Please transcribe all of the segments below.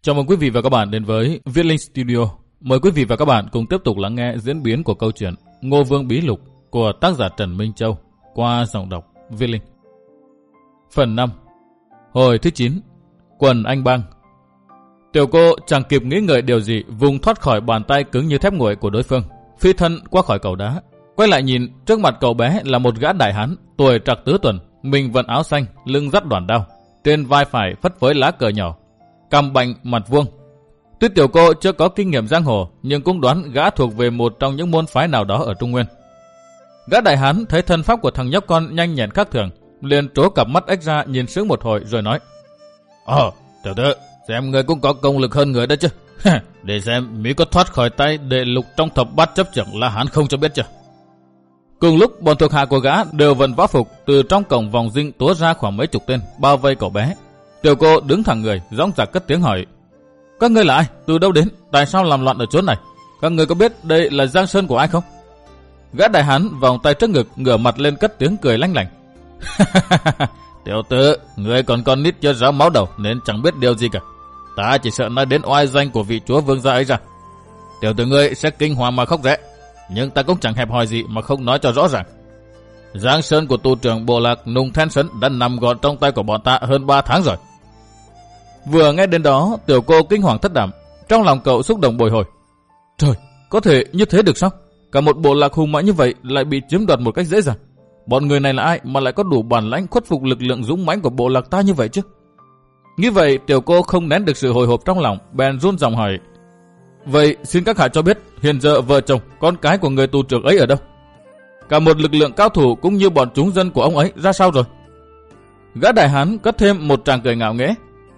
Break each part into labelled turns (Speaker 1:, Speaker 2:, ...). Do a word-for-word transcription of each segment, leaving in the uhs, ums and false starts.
Speaker 1: Chào mừng quý vị và các bạn đến với Viết Linh Studio. Mời quý vị và các bạn cùng tiếp tục lắng nghe diễn biến của câu chuyện Ngô Vương Bí Lục của tác giả Trần Minh Châu qua giọng đọc Viết Linh. Phần năm. Hồi thứ chín. Quần anh bang. Tiểu cô chẳng kịp nghĩ ngợi điều gì, vùng thoát khỏi bàn tay cứng như thép nguội của đối phương, phi thân qua khỏi cầu đá. Quay lại nhìn, trước mặt cậu bé là một gã đại hán, tuổi trạc tứ tuần, mình vận áo xanh, lưng dắt đoàn đao, trên vai phải phất phới lá cờ nhỏ, cằm bành mặt vuông. Tuy tiểu cô chưa có kinh nghiệm giang hồ, nhưng cũng đoán gã thuộc về một trong những môn phái nào đó ở Trung Nguyên. Gã đại hán thấy thân pháp của thằng nhóc con nhanh nhẹn khác thường, liền trố cặp mắt ếch ra nhìn sững một hồi rồi nói: Ồ, tiểu tử, xem người cũng có công lực hơn người đó chứ. Để xem Mỹ có thoát khỏi tay đệ lục trong thập bát chấp trưởng La Hán không cho biết chưa. Cùng lúc bọn thuộc hạ của gã đều vận võ phục từ trong cổng vòng dinh túa ra khoảng mấy chục tên bao vây cậu bé. Tiểu cô đứng thẳng người, dõng dạc cất tiếng hỏi: Các ngươi là ai? Từ đâu đến? Tại sao làm loạn ở chỗ này? Các ngươi có biết đây là giang sơn của ai không? Gã đại hán vòng tay trước ngực, ngửa mặt lên cất tiếng cười lanh lảnh. Tiểu tử, ngươi còn con nít chưa ráo máu đầu nên chẳng biết điều gì cả. Ta chỉ sợ nói đến oai danh của vị chúa vương gia ấy ra. Tiểu tử ngươi sẽ kinh hoàng mà khóc rẽ. Nhưng ta cũng chẳng hẹp hòi gì mà không nói cho rõ ràng. Giang sơn của tu trưởng bộ lạc Nùng Then Sấn đã nằm gọn trong tay của bọn ta hơn ba tháng rồi. Vừa nghe đến đó, tiểu cô kinh hoàng thất đảm, trong lòng cậu xúc động bồi hồi. Trời, có thể như thế được sao? Cả một bộ lạc hùng mạnh như vậy lại bị chiếm đoạt một cách dễ dàng. Bọn người này là ai mà lại có đủ bản lãnh khuất phục lực lượng dũng mãnh của bộ lạc ta như vậy chứ? Nghĩ vậy, tiểu cô không nén được sự hồi hộp trong lòng, bèn run giọng hỏi: Vậy xin các hạ cho biết hiện giờ vợ chồng con cái của người tù trưởng ấy ở đâu? Cả một lực lượng cao thủ cũng như bọn chúng dân của ông ấy ra sao rồi? Gã đại hán cất thêm một tràng cười ngạo nghễ.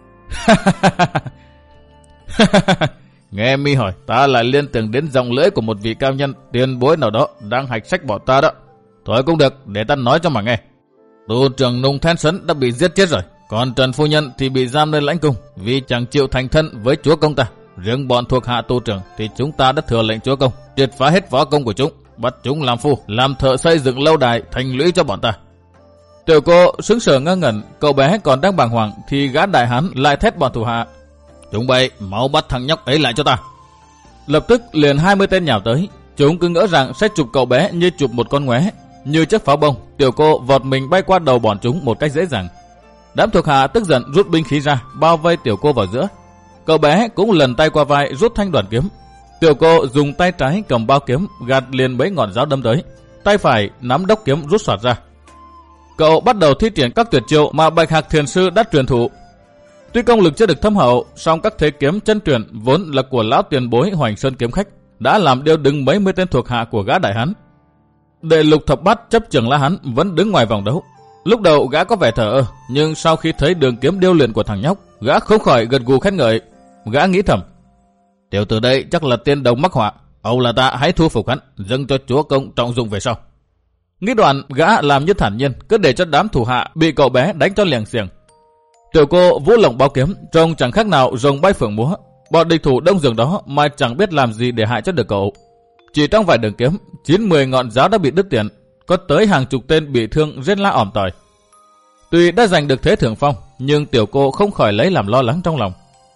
Speaker 1: Nghe mi hỏi, ta lại liên tưởng đến giọng lưỡi của một vị cao nhân tiền bối nào đó đang hạch sách bọn ta đó. Thôi cũng được, để ta nói cho mà nghe. Tù trưởng Nùng Then Sấn đã bị giết chết rồi, còn Trần phu nhân thì bị giam nơi lãnh cung vì chẳng chịu thành thân với chúa công ta. Riêng bọn thuộc hạ tù trưởng thì chúng ta đã thừa lệnh chúa công triệt phá hết võ công của chúng, bắt chúng làm phu, làm thợ xây dựng lâu đài thành lũy cho bọn ta. Tiểu cô sững sờ ngơ ngẩn, cậu bé còn đang bàng hoàng thì gã đại hán lại thét bọn thủ hạ: Chúng bay, mau bắt thằng nhóc ấy lại cho ta. Lập tức liền hai mươi tên nhào tới, chúng cứ ngỡ rằng sẽ chụp cậu bé như chụp một con ngoé. Như chiếc pháo bông, tiểu cô vọt mình bay qua đầu bọn chúng một cách dễ dàng. Đám thuộc hạ tức giận rút binh khí ra, bao vây tiểu cô vào giữa. Cậu bé cũng lần tay qua vai rút thanh đoàn kiếm. Tiểu cô dùng tay trái cầm bao kiếm gạt liền mấy ngọn giáo đâm tới, tay phải nắm đốc kiếm rút xoạt ra. Cậu bắt đầu thi triển các tuyệt chiêu mà Bạch Hạc Thiền sư đã truyền thụ. Tuy công lực chưa được thâm hậu, song các thế kiếm chân truyền vốn là của lão tiền bối Hoành Sơn kiếm khách đã làm điêu đứng mấy mươi tên thuộc hạ của gã đại hán. Đệ lục thập bát chấp trưởng La Hán vẫn đứng ngoài vòng đấu. Lúc đầu gã có vẻ thờ ơ, nhưng sau khi thấy đường kiếm điêu luyện của thằng nhóc, gã không khỏi gật gù khen ngợi. Gã nghĩ thầm: Tiểu tử đây chắc là tiên đồng mắc họa, âu là ta hãy thu phục hắn, dâng cho chúa công trọng dụng về sau. Nghĩ đoạn, gã làm như thản nhiên, cứ để cho đám thủ hạ bị cậu bé đánh cho liềng xiềng. Tiểu cô vũ lộng bao kiếm, trông chẳng khác nào rồng bay phượng múa. Bọn địch thủ đông giường đó mà chẳng biết làm gì để hại cho được cậu. Chỉ trong vài đường kiếm, chín mười ngọn giáo đã bị đứt tiền, có tới hàng chục tên bị thương rên la ỏm tỏi. Tuy đã giành được thế thượng phong, nhưng tiểu cô không khỏi lấy làm lo lắng trong lòng.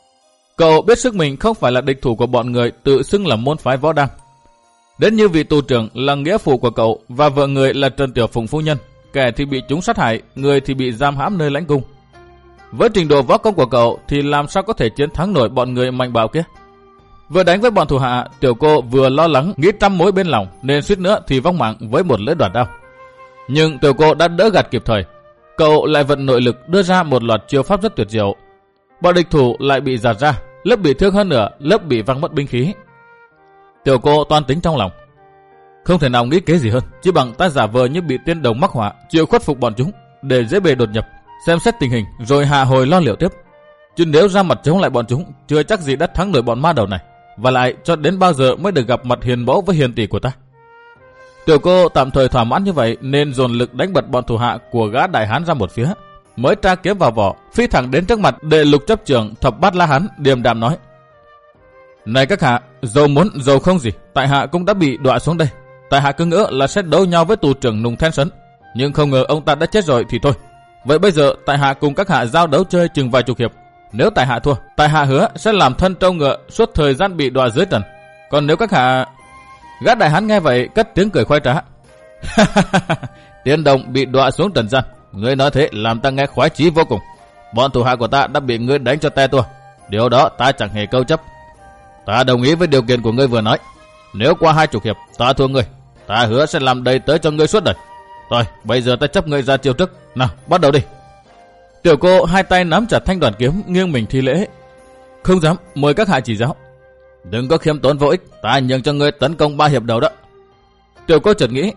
Speaker 1: Cậu biết sức mình không phải là địch thủ của bọn người tự xưng là môn phái võ đăng. Đến như vị tù trưởng là nghĩa phụ của cậu và vợ người là Trần Tiểu Phụng phu nhân, kẻ thì bị chúng sát hại, người thì bị giam hãm nơi lãnh cung. Với trình độ võ công của cậu thì làm sao có thể chiến thắng nổi bọn người mạnh bạo kia? Vừa đánh với bọn thủ hạ, tiểu cô vừa lo lắng nghĩ trăm mối bên lòng nên suýt nữa thì vong mạng với một lưỡi đoạt đao. Nhưng tiểu cô đã đỡ gạt kịp thời. Cậu lại vận nội lực đưa ra một loạt chiêu pháp rất tuyệt diệu. Bọn địch thủ lại bị giạt ra, lớp bị thương hơn nửa, lớp bị văng mất binh khí. Tiểu cô toan tính trong lòng: Không thể nào nghĩ kế gì hơn, chỉ bằng ta giả vờ như bị tiên đồng mắc họa, chịu khuất phục bọn chúng để dễ bề đột nhập, xem xét tình hình rồi hạ hồi lo liệu tiếp. Chứ nếu ra mặt chống lại bọn chúng, chưa chắc gì đã thắng nổi bọn ma đầu này. Và lại cho đến bao giờ mới được gặp mặt hiền mẫu với hiền tỷ của ta? Tiểu cô tạm thời thỏa mãn như vậy nên dồn lực đánh bật bọn thủ hạ của gã đại hán ra một phía, mới tra kiếm vào vỏ, phi thẳng đến trước mặt đệ lục chấp trưởng thập bát La Hán, điềm đạm nói: Này các hạ, dầu muốn dầu không gì, tại hạ cũng đã bị đọa xuống đây. Tại hạ cứ ngỡ là sẽ đấu nhau với tù trưởng Nùng Then Sấn, nhưng không ngờ ông ta đã chết rồi thì thôi. Vậy bây giờ tại hạ cùng các hạ giao đấu chơi chừng vài chục hiệp, Nếu tại hạ thua, tại hạ hứa sẽ làm thân trâu ngựa suốt thời gian bị đọa dưới trần. Còn nếu các hạ... Gã đại hán nghe vậy cất tiếng cười khoái trá. Tiên đồng bị đọa xuống trần gian, ngươi nói thế làm ta nghe khoái chí vô cùng. Bọn thủ hạ của ta đã bị ngươi đánh cho te tua, điều đó ta chẳng hề câu chấp. Ta đồng ý với điều kiện của ngươi vừa nói. Nếu qua hai chục hiệp ta thua ngươi, ta hứa sẽ làm đầy tớ cho ngươi suốt đời. Rồi, bây giờ ta chấp ngươi ra chiêu trước. Nào, bắt đầu đi. Tiểu cô hai tay nắm chặt thanh đoàn kiếm, nghiêng mình thi lễ. Không dám, mời các hạ chỉ giáo. Đừng có khiêm tốn vô ích, ta nhường cho ngươi tấn công ba hiệp đầu đó. Tiểu cô chợt nghĩ,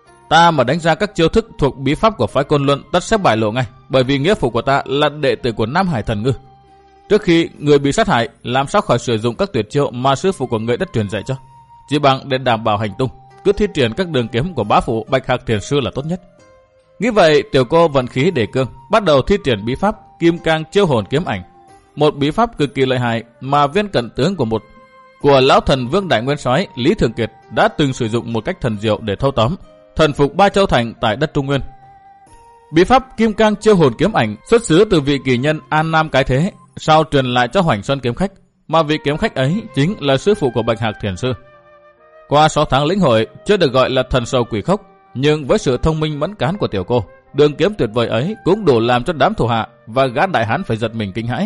Speaker 1: ta mà đánh ra các chiêu thức thuộc bí pháp của phái Côn Luân tất sẽ bại lộ ngay, bởi vì nghĩa phụ của ta là đệ tử của Nam Hải Thần Ngư. Trước khi người bị sát hại, làm sao khỏi sử dụng các tuyệt chiêu mà sư phụ của người đã truyền dạy cho? Chỉ bằng để đảm bảo hành tung, cứ thi triển các đường kiếm của bá phụ Bạch Hạc Thiền Sư là tốt nhất. Nghĩ vậy, tiểu cô vận khí đề cương, bắt đầu thi triển bí pháp Kim Cang Chiêu Hồn Kiếm Ảnh, một bí pháp cực kỳ lợi hại mà viên cận tướng của một của lão thần Vương Đại Nguyên Soái Lý Thường Kiệt đã từng sử dụng một cách thần diệu để thâu tóm, thần phục ba châu thành tại đất Trung Nguyên. Bí pháp Kim Cang Chiêu Hồn Kiếm Ảnh xuất xứ từ vị kỳ nhân An Nam Cái Thế, sau truyền lại cho Hoành Xuân kiếm khách, mà vị kiếm khách ấy chính là sư phụ của Bạch Hạc Thiền Sư. Qua sáu tháng lĩnh hội, chưa được gọi là thần sầu quỷ khốc, nhưng với sự thông minh mẫn cán của tiểu cô, đường kiếm tuyệt vời ấy cũng đủ làm cho đám thủ hạ và gã đại hán phải giật mình kinh hãi.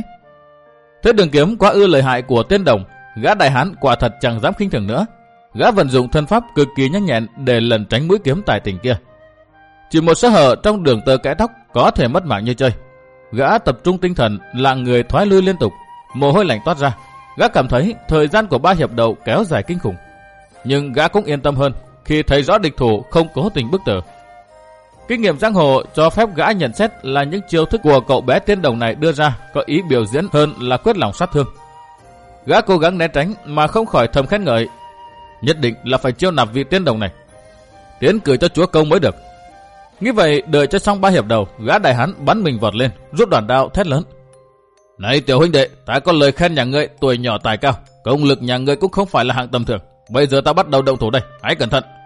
Speaker 1: Thế đường kiếm quá ư lợi hại của Tiên Đồng, gã đại hán quả thật chẳng dám khinh thường nữa. Gã vận dụng thân pháp cực kỳ nhanh nhẹn để lần tránh mũi kiếm tài tình kia. Chỉ một sơ hở trong đường tơ kẽ tóc có thể mất mạng như chơi. Gã tập trung tinh thần, lạng người thoái lui liên tục, mồ hôi lạnh toát ra. Gã cảm thấy thời gian của ba hiệp đầu kéo dài kinh khủng. Nhưng gã cũng yên tâm hơn khi thấy rõ địch thủ không cố tình bức tử. Kinh nghiệm giang hồ cho phép gã nhận xét là những chiêu thức của cậu bé Tiên Đồng này đưa ra có ý biểu diễn hơn là quyết lòng sát thương. Gã cố gắng né tránh mà không khỏi thầm khen ngợi, nhất định là phải chiêu nạp vị Tiên Đồng này, tiến cử cho chúa công mới được. Nghĩ vậy, đợi cho xong ba hiệp đầu, gã đại hán bắn mình vọt lên, rút đoàn đao thét lớn: Này tiểu huynh đệ, ta có lời khen nhà ngươi tuổi nhỏ tài cao, công lực nhà ngươi cũng không phải là hạng tầm thường. Bây giờ ta bắt đầu động thủ đây, hãy cẩn thận.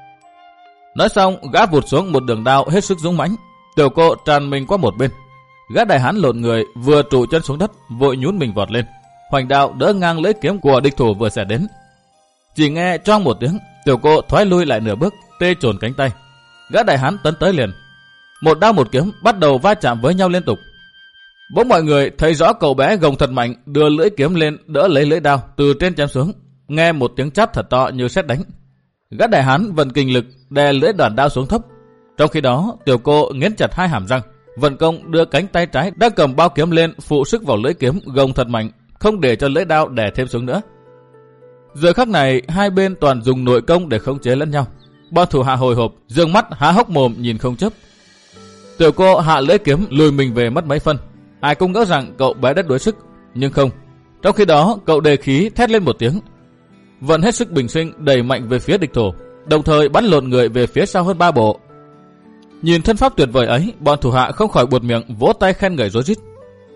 Speaker 1: Nói xong, gã vụt xuống một đường đao hết sức dũng mãnh. Tiểu cô tràn mình qua một bên. Gã đại hán lộn người, vừa trụ chân xuống đất, vội nhún mình vọt lên. Hoành đao đỡ ngang lưỡi kiếm của địch thủ vừa xẻ đến. Chỉ nghe choang một tiếng, tiểu cô thoái lui lại nửa bước, tê chồn cánh tay. Gã đại hán tấn tới liền. Một đao một kiếm bắt đầu va chạm với nhau liên tục. Bỗng mọi người thấy rõ cậu bé gồng thật mạnh, đưa lưỡi kiếm lên đỡ lấy lưỡi đao từ trên chém xuống. Nghe một tiếng chát thật to như sét đánh. Gã đại hán vận kinh lực đè lưỡi đoàn đao xuống thấp. Trong khi đó, tiểu cô nghiến chặt hai hàm răng, vận công đưa cánh tay trái đã cầm bao kiếm lên phụ sức vào lưỡi kiếm gồng thật mạnh, không để cho lưỡi đao đè thêm xuống nữa. Giờ khắc này, hai bên toàn dùng nội công để khống chế lẫn nhau. Bọn thủ hạ hồi hộp, dương mắt há hốc mồm nhìn không chớp. Tiểu cô hạ lưỡi kiếm lùi mình về mất mấy phân. Ai cũng ngỡ rằng cậu bé đã đuối sức, nhưng không. Trong khi đó, cậu đề khí thét lên một tiếng, vận hết sức bình sinh đẩy mạnh về phía địch thủ, đồng thời bắn lộn người về phía sau hơn ba bộ. Nhìn thân pháp tuyệt vời ấy, bọn thủ hạ không khỏi buột miệng vỗ tay khen ngợi rối rít.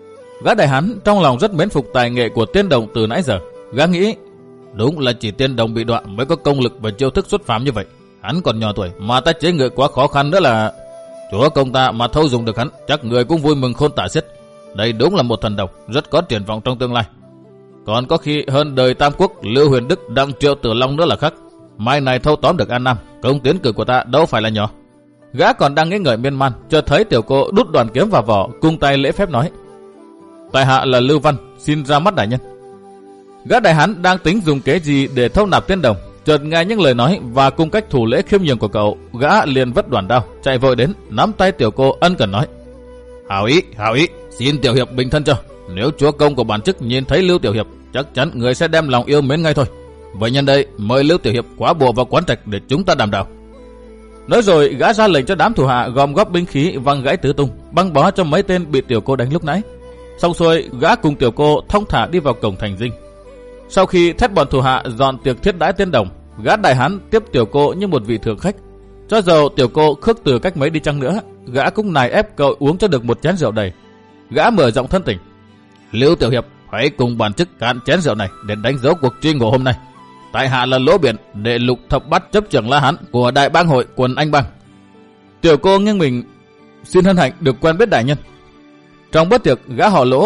Speaker 1: Gã đại hán trong lòng rất mến phục tài nghệ của Tiên Đồng từ nãy giờ. Gã nghĩ, đúng là chỉ Tiên Đồng bị đọa mới có công lực và chiêu thức xuất phàm như vậy. Hắn còn nhỏ tuổi mà ta chế ngự quá khó khăn nữa là chúa công ta mà thâu dùng được hắn, chắc người cũng vui mừng khôn tả xiết. Đây đúng là một thần đồng rất có triển vọng trong tương lai. Còn có khi hơn đời Tam Quốc Lưu Huyền Đức Đặng Triệu Tử Long nữa là khác. Mai này thâu tóm được An Nam, công tiến cử của ta đâu phải là nhỏ. Gã còn đang nghĩ ngợi miên man, chợt thấy tiểu cô đút đoàn kiếm vào vỏ, cung tay lễ phép nói: Tại hạ là Lưu Văn, xin ra mắt đại nhân. Gã đại hán đang tính dùng kế gì để thâu nạp Tiên Đồng, chợt nghe những lời nói và cung cách thủ lễ khiêm nhường của cậu, gã liền vất đoàn đao, chạy vội đến, nắm tay tiểu cô ân cần nói: Hảo ý, hảo ý, xin tiểu hiệp bình thân cho. Nếu chúa công của bản chức nhìn thấy Lưu tiểu hiệp, chắc chắn người sẽ đem lòng yêu mến ngay thôi. Vậy nhân đây mời Lưu tiểu hiệp quá bộ vào quán trạch để chúng ta đàm đạo. Nói rồi gã ra lệnh cho đám thủ hạ gom góp binh khí văng gãy tứ tung, băng bó cho mấy tên bị tiểu cô đánh lúc nãy. Xong xuôi, gã cùng tiểu cô thong thả đi vào cổng thành dinh. Sau khi thét bọn thủ hạ dọn tiệc thiết đãi Tiên Đồng, gã đại hán tiếp tiểu cô như một vị thượng khách. Cho dầu tiểu cô khước từ cách mấy đi chăng nữa, gã cũng nài ép cậu uống cho được một chén rượu đầy. Gã mở giọng thân tình: Lưu tiểu hiệp, hãy cùng bản chức cạn chén rượu này để đánh dấu cuộc truy ngộ hôm nay. Tại hạ là Lỗ Biển, đệ lục thập bát chấp trưởng La Hán của Đại Bang hội quần Anh Bang. Tiểu cô nghiêng mình: Xin hân hạnh được quen biết đại nhân. Trong bữa tiệc, gã họ Lỗ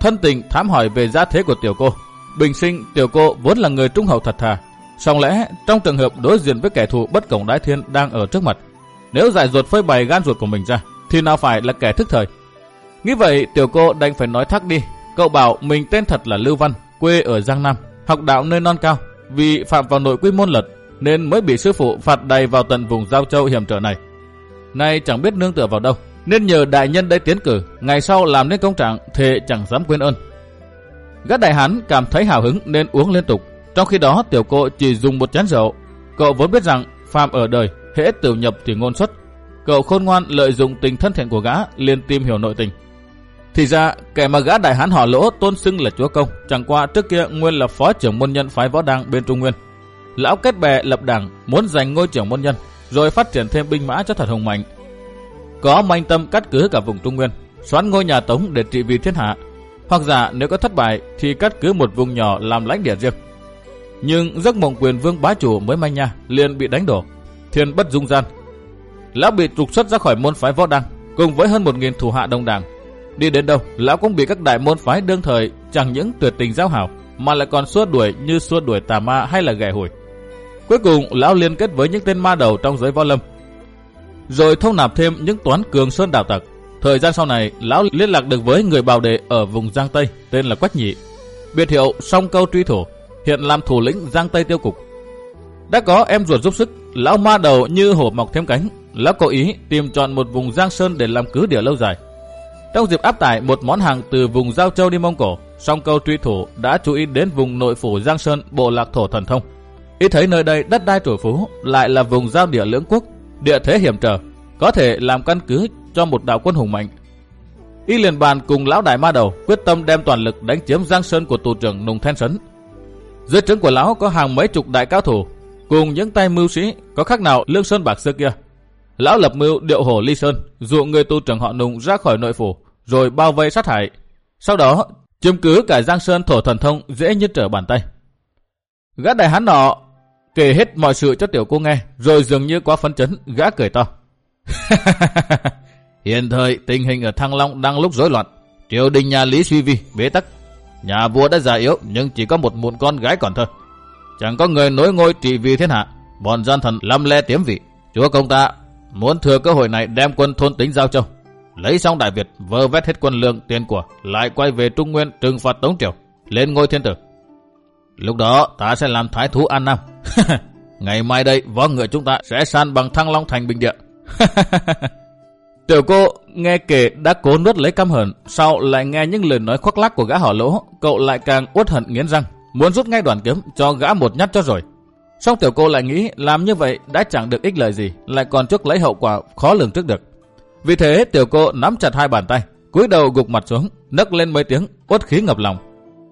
Speaker 1: thân tình thám hỏi về gia thế của tiểu cô. Bình sinh tiểu cô vốn là người trung hậu thật thà, song lẽ trong trường hợp đối diện với kẻ thù bất cộng đái thiên đang ở trước mặt, nếu dại dột phơi bày gan ruột của mình ra thì nào phải là kẻ thức thời. Nghĩ vậy tiểu cô đành phải nói thắc đi. Cậu bảo mình tên thật là Lưu Văn, quê ở Giang Nam, học đạo nơi non cao, vì phạm vào nội quy môn lật nên mới bị sư phụ phạt đày vào tận vùng Giao Châu hiểm trở này. Nay chẳng biết nương tựa vào đâu, nên nhờ đại nhân đây tiến cử, ngày sau làm nên công trạng, thề chẳng dám quên ơn. Gã đại hán cảm thấy hào hứng nên uống liên tục. Trong khi đó tiểu cô chỉ dùng một chén rượu. Cậu vốn biết rằng phàm ở đời hễ tiểu nhập thì ngôn xuất. Cậu khôn ngoan lợi dụng tình thân thiện của gã, liền tìm hiểu nội tình. Thì ra kẻ mà gã đại hán họ Lỗ tôn xưng là chúa công chẳng qua trước kia nguyên là phó trưởng môn nhân phái Võ Đang bên Trung Nguyên. Lão kết bè lập đảng, muốn giành ngôi trưởng môn nhân, rồi phát triển thêm binh mã cho thật hùng mạnh. Có manh tâm cắt cứ cả vùng Trung Nguyên, soán ngôi nhà Tống để trị vì thiên hạ, hoặc giả nếu có thất bại thì cắt cứ một vùng nhỏ làm lãnh địa riêng. Nhưng giấc mộng quyền vương bá chủ mới manh nha liền bị đánh đổ, thiên bất dung gian. Lão bị trục xuất ra khỏi môn phái Võ Đăng cùng với hơn một nghìn thủ hạ đồng đảng. Đi đến đâu lão cũng bị các đại môn phái đương thời chẳng những tuyệt tình giao hảo mà lại còn xua đuổi như xua đuổi tà ma hay là ghẻ hủi. Cuối cùng lão liên kết với những tên ma đầu trong giới võ lâm, rồi thông nạp thêm những toán cường sơn đạo tặc. Thời gian sau này lão liên lạc được với người bào đệ ở vùng Giang Tây tên là Quách Nhị, biệt hiệu Song Câu Truy Thủ, hiện làm thủ lĩnh Giang Tây Tiêu Cục. Đã có em ruột giúp sức, lão ma đầu như hổ mọc thêm cánh. Lão cố ý tìm chọn một vùng Giang Sơn để làm cứ địa lâu dài. Trong dịp áp tải một món hàng từ vùng Giao Châu đi Mông Cổ, Song Câu Truy Thủ đã chú ý đến vùng nội phủ Giang Sơn bộ lạc thổ thần thông. Ý thấy nơi đây đất đai trổ phú, lại là vùng giao địa lưỡng quốc, địa thế hiểm trở, có thể làm căn cứ cho một đạo quân hùng mạnh. Y liền bàn cùng lão đại ma đầu quyết tâm đem toàn lực đánh chiếm Giang Sơn của tù trưởng Nùng Then Sấn. Dưới trướng của lão có hàng mấy chục đại cao thủ cùng những tay mưu sĩ có khác nào Lương Sơn Bạc xưa kia. Lão lập mưu điệu hổ ly sơn, dụ người tù trưởng họ Nùng ra khỏi nội phủ, rồi bao vây sát hại. Sau đó chiếm cứ cả Giang Sơn thổ thần thông dễ như trở bàn tay. Gã đại hán nọ kể hết mọi sự cho tiểu cô nghe, rồi dường như quá phấn chấn, gã cười to. Hiện thời tình hình ở Thăng Long đang lúc rối loạn, triều đình nhà Lý suy vi bế tắc, nhà vua đã già yếu nhưng chỉ có một mụn con gái còn thơ, chẳng có người nối ngôi trị vì thiên hạ, bọn gian thần lăm le tiếm vị. Chúa công ta muốn thừa cơ hội này đem quân thôn tính Giao Châu, lấy xong Đại Việt, vơ vét hết quân lương tiền của, lại quay về Trung Nguyên trừng phạt Tống triều, lên ngôi thiên tử. Lúc đó ta sẽ làm thái thú An Nam. Ngày mai đây võ ngựa chúng ta sẽ san bằng Thăng Long thành bình địa. Tiểu cô nghe kể đã cố nuốt lấy căm hờn, sau lại nghe những lời nói khoác lác của gã họ Lỗ, cậu lại càng uất hận nghiến răng, muốn rút ngay đoàn kiếm cho gã một nhát cho rồi. Song tiểu cô lại nghĩ làm như vậy đã chẳng được ích lợi gì, lại còn chuốc lấy hậu quả khó lường trước được. Vì thế tiểu cô nắm chặt hai bàn tay, cúi đầu gục mặt xuống, nấc lên mấy tiếng uất khí ngập lòng.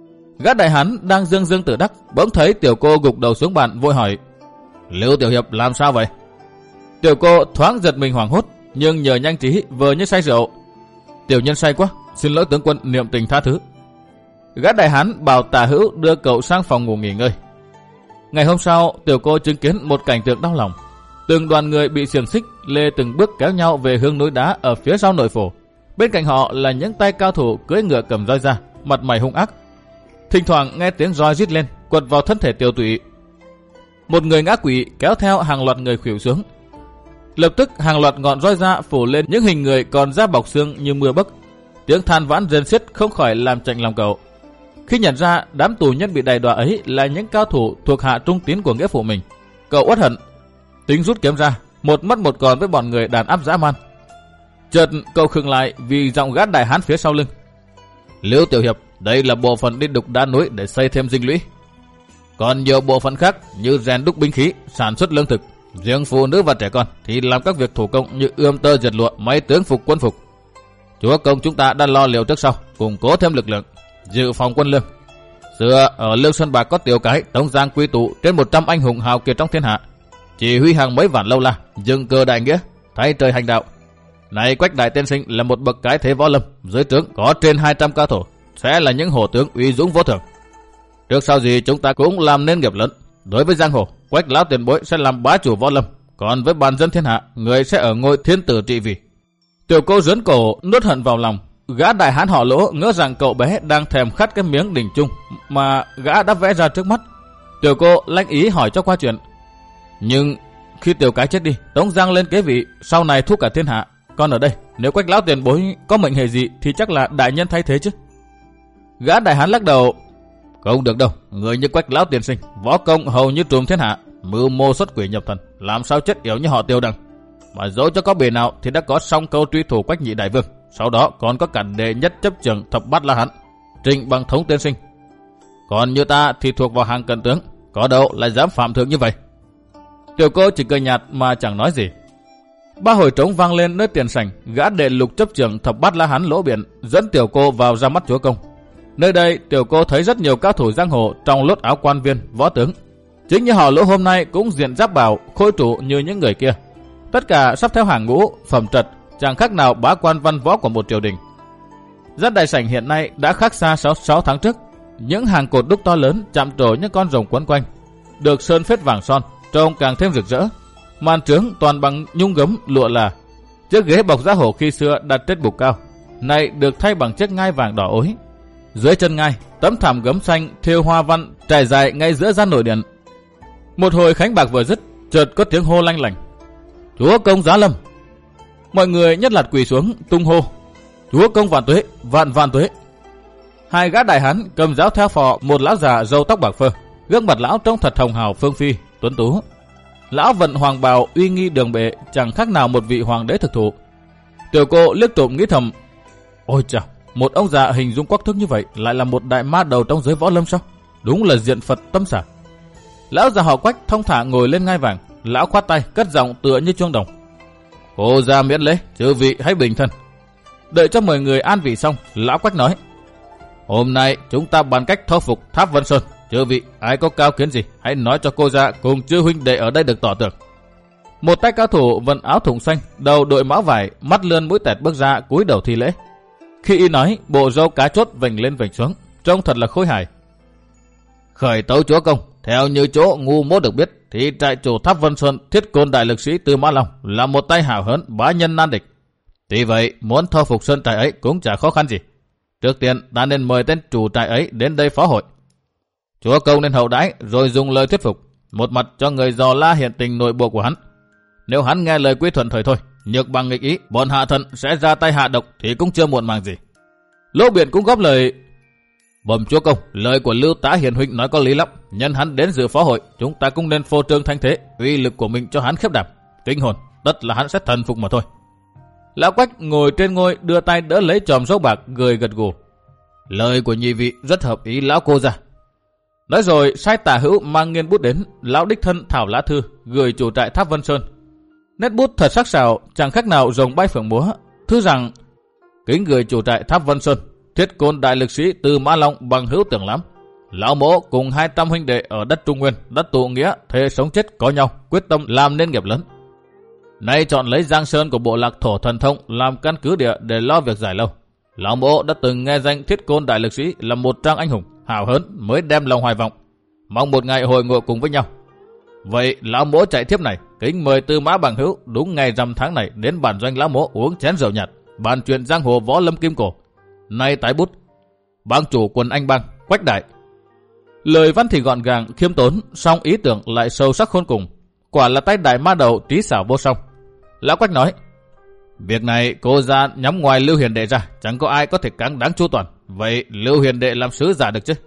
Speaker 1: Gã đại hán đang dương dương tự đắc, bỗng thấy tiểu cô gục đầu xuống bàn, vội hỏi: Lưu tiểu hiệp làm sao vậy? Tiểu cô thoáng giật mình hoảng hốt, nhưng nhờ nhanh trí vờ như say rượu: Tiểu nhân say quá, xin lỗi tướng quân niệm tình tha thứ. Gã đại hán bảo tả hữu đưa cậu sang phòng ngủ nghỉ ngơi. Ngày hôm sau, tiểu cô chứng kiến một cảnh tượng đau lòng. Từng đoàn người bị xiềng xích lê từng bước kéo nhau về hướng núi đá ở phía sau nội phủ. Bên cạnh họ là những tay cao thủ cưỡi ngựa cầm roi ra, mặt mày hung ác. Thỉnh thoảng nghe tiếng roi rít lên, quật vào thân thể tiểu tụy. Một người ngã quỵ kéo theo hàng loạt người khuỵu xuống. Lập tức hàng loạt ngọn roi ra phủ lên những hình người còn da bọc xương như mưa bấc. Tiếng than vãn rên xiết không khỏi làm chạnh lòng cậu. Khi nhận ra đám tù nhân bị đày đọa ấy là những cao thủ thuộc hạ trung tín của nghĩa phụ mình, cậu uất hận, tính rút kiếm ra, một mất một còn với bọn người đàn áp dã man. Chợt cậu khựng lại vì giọng gã đại hán phía sau lưng: Liễu tiểu hiệp, đây là bộ phận đi đục đá núi để xây thêm dinh lũy. Còn nhiều bộ phận khác như rèn đúc binh khí, sản xuất lương thực. Riêng phụ nữ và trẻ con thì làm các việc thủ công như ươm tơ dệt lụa, may tướng phục quân phục. Chúa công chúng ta đã lo liệu trước sau, củng cố thêm lực lượng, dự phòng quân lương. Xưa ở Lương Sơn Bạc có tiểu cái Tống Giang quy tụ trên một trăm anh hùng hào kiệt trong thiên hạ, chỉ huy hàng mấy vạn lâu la, dựng cờ đại nghĩa, thay trời hành đạo. Này Quách đại tiên sinh là một bậc cái thế võ lâm, dưới trướng có trên hai trăm cao thủ, sẽ là những hổ tướng uy dũng vô thường. Trước sau gì chúng ta cũng làm nên nghiệp lớn. Đối với giang hồ, Quách lão tiền bối sẽ làm bá chủ võ lâm, còn với bàn dân thiên hạ, người sẽ ở ngôi thiên tử trị vì. Tiểu cô rướn cổ nuốt hận vào lòng, Gã đại hán họ Lỗ ngỡ rằng cậu bé đang thèm khát cái miếng đỉnh chung mà gã đã vẽ ra trước mắt. Tiểu cô lanh ý hỏi cho qua chuyện. Nhưng khi tiểu cái chết đi, Tống Giang lên kế vị, sau này thúc cả thiên hạ. Còn ở đây, nếu Quách lão tiền bối có mệnh hệ gì thì chắc là đại nhân thay thế chứ. Gã đại hán lắc đầu. Không được đâu, người như Quách lão tiền sinh, võ công hầu như trùm thiên hạ, mưu mô xuất quỷ nhập thần, làm sao chết yểu như họ Tiêu Đằng. Mà dẫu cho có bề nào thì đã có song câu truy thủ Quách nhị đại vương, sau đó còn có cả đệ nhất chấp trưởng thập bát la hán Trịnh Bằng Thống tiên sinh. Còn như ta thì thuộc vào hàng cận tướng, có đâu lại dám phạm thượng như vậy. Tiểu cô chỉ cười nhạt mà chẳng nói gì. Ba hồi trống vang lên nơi tiền sảnh, gã đệ lục chấp trưởng thập bát la hán Lỗ Biển dẫn tiểu cô vào ra mắt chúa công. Nơi đây tiểu cô thấy rất nhiều cao thủ giang hồ trong lốt áo quan viên, võ tướng. Chính như họ Lỗ hôm nay cũng diện giáp bào, khôi trụ như những người kia. Tất cả sắp theo hàng ngũ, phẩm trật, chẳng khác nào bá quan văn võ của một triều đình. Rất đại sảnh hiện nay đã khác xa sáu tháng trước. Những hàng cột đúc to lớn chạm trổ những con rồng quấn quanh, được sơn phết vàng son, trông càng thêm rực rỡ. Màn trướng toàn bằng nhung gấm lụa là. Chiếc ghế bọc da hổ khi xưa đặt trên bục cao, nay được thay bằng chiếc ngai vàng đỏ ối. Dưới chân ngai, tấm thảm gấm xanh thêu hoa văn trải dài ngay giữa gian nội điện. Một hồi khánh bạc vừa dứt, chợt có tiếng hô lanh lảnh. Chúa công giá lâm. Mọi người nhất loạt quỳ xuống tung hô. Chúa công vạn tuế, vạn vạn tuế. Hai gã đại hán cầm giáo theo phò một lão già râu tóc bạc phơ, gương mặt lão trông thật hồng hào phương phi, tuấn tú. Lão vận hoàng bào uy nghi đường bệ, chẳng khác nào một vị hoàng đế thực thụ. Tiểu cô liếc trộm nghĩ thầm, ôi chà, một ông già hình dung quắc thước như vậy lại là một đại ma đầu trong giới võ lâm sao? Đúng là diện Phật tâm xả. Lão già họ Quách thông thả ngồi lên ngai vàng, lão khoát tay cất giọng tựa như chuông đồng. Cô ra miễn lễ, chư vị hãy bình thân. Đợi cho mời người an vị xong, lão Quách nói, hôm nay chúng ta bàn cách thuyết phục Tháp Vân Sơn. Chư vị ai có cao kiến gì hãy nói cho cô ra cùng chư huynh đệ ở đây được tỏ tường. Một tay cao thủ vận áo thùng xanh, đầu đội mão vải, mắt lươn mũi tẹt bước ra cúi đầu thi lễ. Khi y nói, bộ râu cá chốt vành lên vành xuống, trông thật là khôi hài. Khởi tấu chúa công, theo như chỗ ngu mốt được biết thì trại chủ Tháp Vân Sơn Thiết Côn đại lực sĩ Tư Mã Long là một tay hảo hớn bá nhân nan địch. Tuy vậy muốn thuyết phục sơn trại ấy cũng chả khó khăn gì. Trước tiên ta nên mời tên chủ trại ấy đến đây phó hội. Chúa công nên hậu đãi rồi dùng lời thuyết phục, một mặt cho người dò la hiện tình nội bộ của hắn. Nếu hắn nghe lời quy thuận thời thôi, nhược bằng nghịch ý, bọn hạ thần sẽ ra tay hạ độc thì cũng chưa muộn màng gì. Lỗ Biển cũng góp lời. Bẩm chúa công, lời của Lưu Tá Hiền huynh nói có lý lắm. Nhân hắn đến dự phó hội, chúng ta cũng nên phô trương thanh thế, uy lực của mình cho hắn khiếp đảm, kinh hồn, tất là hắn sẽ thần phục mà thôi. Lão Quách ngồi trên ngôi đưa tay đỡ lấy chòm râu bạc, cười gật gù. Lời của nhị vị rất hợp ý lão cô ra. Nói rồi sai tả hữu mang nghiên bút đến, lão đích thân thảo lá thư gửi chủ trại Tháp Vân Sơn. Nét bút thật sắc sảo, chẳng khác nào rồng bay phượng múa. Thư rằng: kính gửi chủ trại Tháp Vân Sơn, Thiết Côn đại lực sĩ Tư Mã Long bằng hữu tưởng lắm. Lão mỗ cùng hai trăm huynh đệ ở đất Trung Nguyên đã tụ nghĩa thề sống chết có nhau, quyết tâm làm nên nghiệp lớn. Nay chọn lấy Giang Sơn của bộ lạc thổ thần thông làm căn cứ địa để lo việc giải lâu. Lão mỗ đã từng nghe danh Thiết Côn đại lực sĩ là một trang anh hùng hào hớn mới đem lòng hoài vọng, mong một ngày hội ngộ cùng với nhau. Vậy lão mỗ chạy thiếp này kính mời Tư Mã bằng hữu đúng ngày rằm tháng này đến bản doanh lão mỗ uống chén rượu nhạt, bàn chuyện giang hồ võ lâm kim cổ. Nay tái bút: bang chủ quần anh bang Quách Đại. Lời văn thì gọn gàng khiêm tốn, song ý tưởng lại sâu sắc khôn cùng. Quả là tay đại ma đầu trí xảo vô song. Lão Quách nói: việc này cô ra nhắm ngoài Lưu Hiền đệ ra, chẳng có ai có thể cáng đáng chu toàn. Vậy Lưu Hiền đệ làm sứ giả được chứ?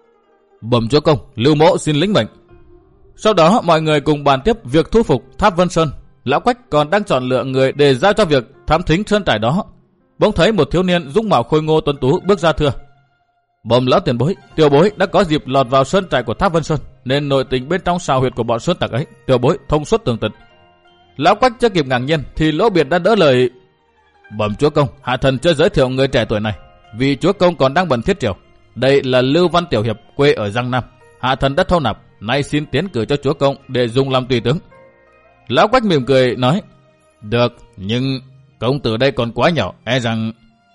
Speaker 1: Bẩm chúa công, Lưu mỗ xin lĩnh mệnh. Sau đó mọi người cùng bàn tiếp việc thu phục Tháp Vân Sơn. Lão Quách còn đang chọn lựa người để giao cho việc thám thính sơn trại đó. Bỗng thấy một thiếu niên dũng mạo khôi ngô tuấn tú bước ra thưa: bẩm lão tiền bối, tiểu bối đã có dịp lọt vào sơn trại của Tháp Vân Sơn, nên nội tình bên trong sào huyệt của bọn sơn tặc ấy tiểu bối thông suốt tường tận. Lão Quách chưa kịp ngạc nhiên thì Lỗ Biển đã đỡ lời: bẩm chúa công, hạ thần chưa giới thiệu người trẻ tuổi này vì chúa công còn đang bận thiết triều. Đây là Lưu Văn Tiểu Hiệp quê ở Giang Nam, hạ thần đã thâu nạp, nay xin tiến cử cho chúa công để dùng làm tùy tướng. Lão Quách mỉm cười nói: được, nhưng công tử đây còn quá nhỏ, e rằng...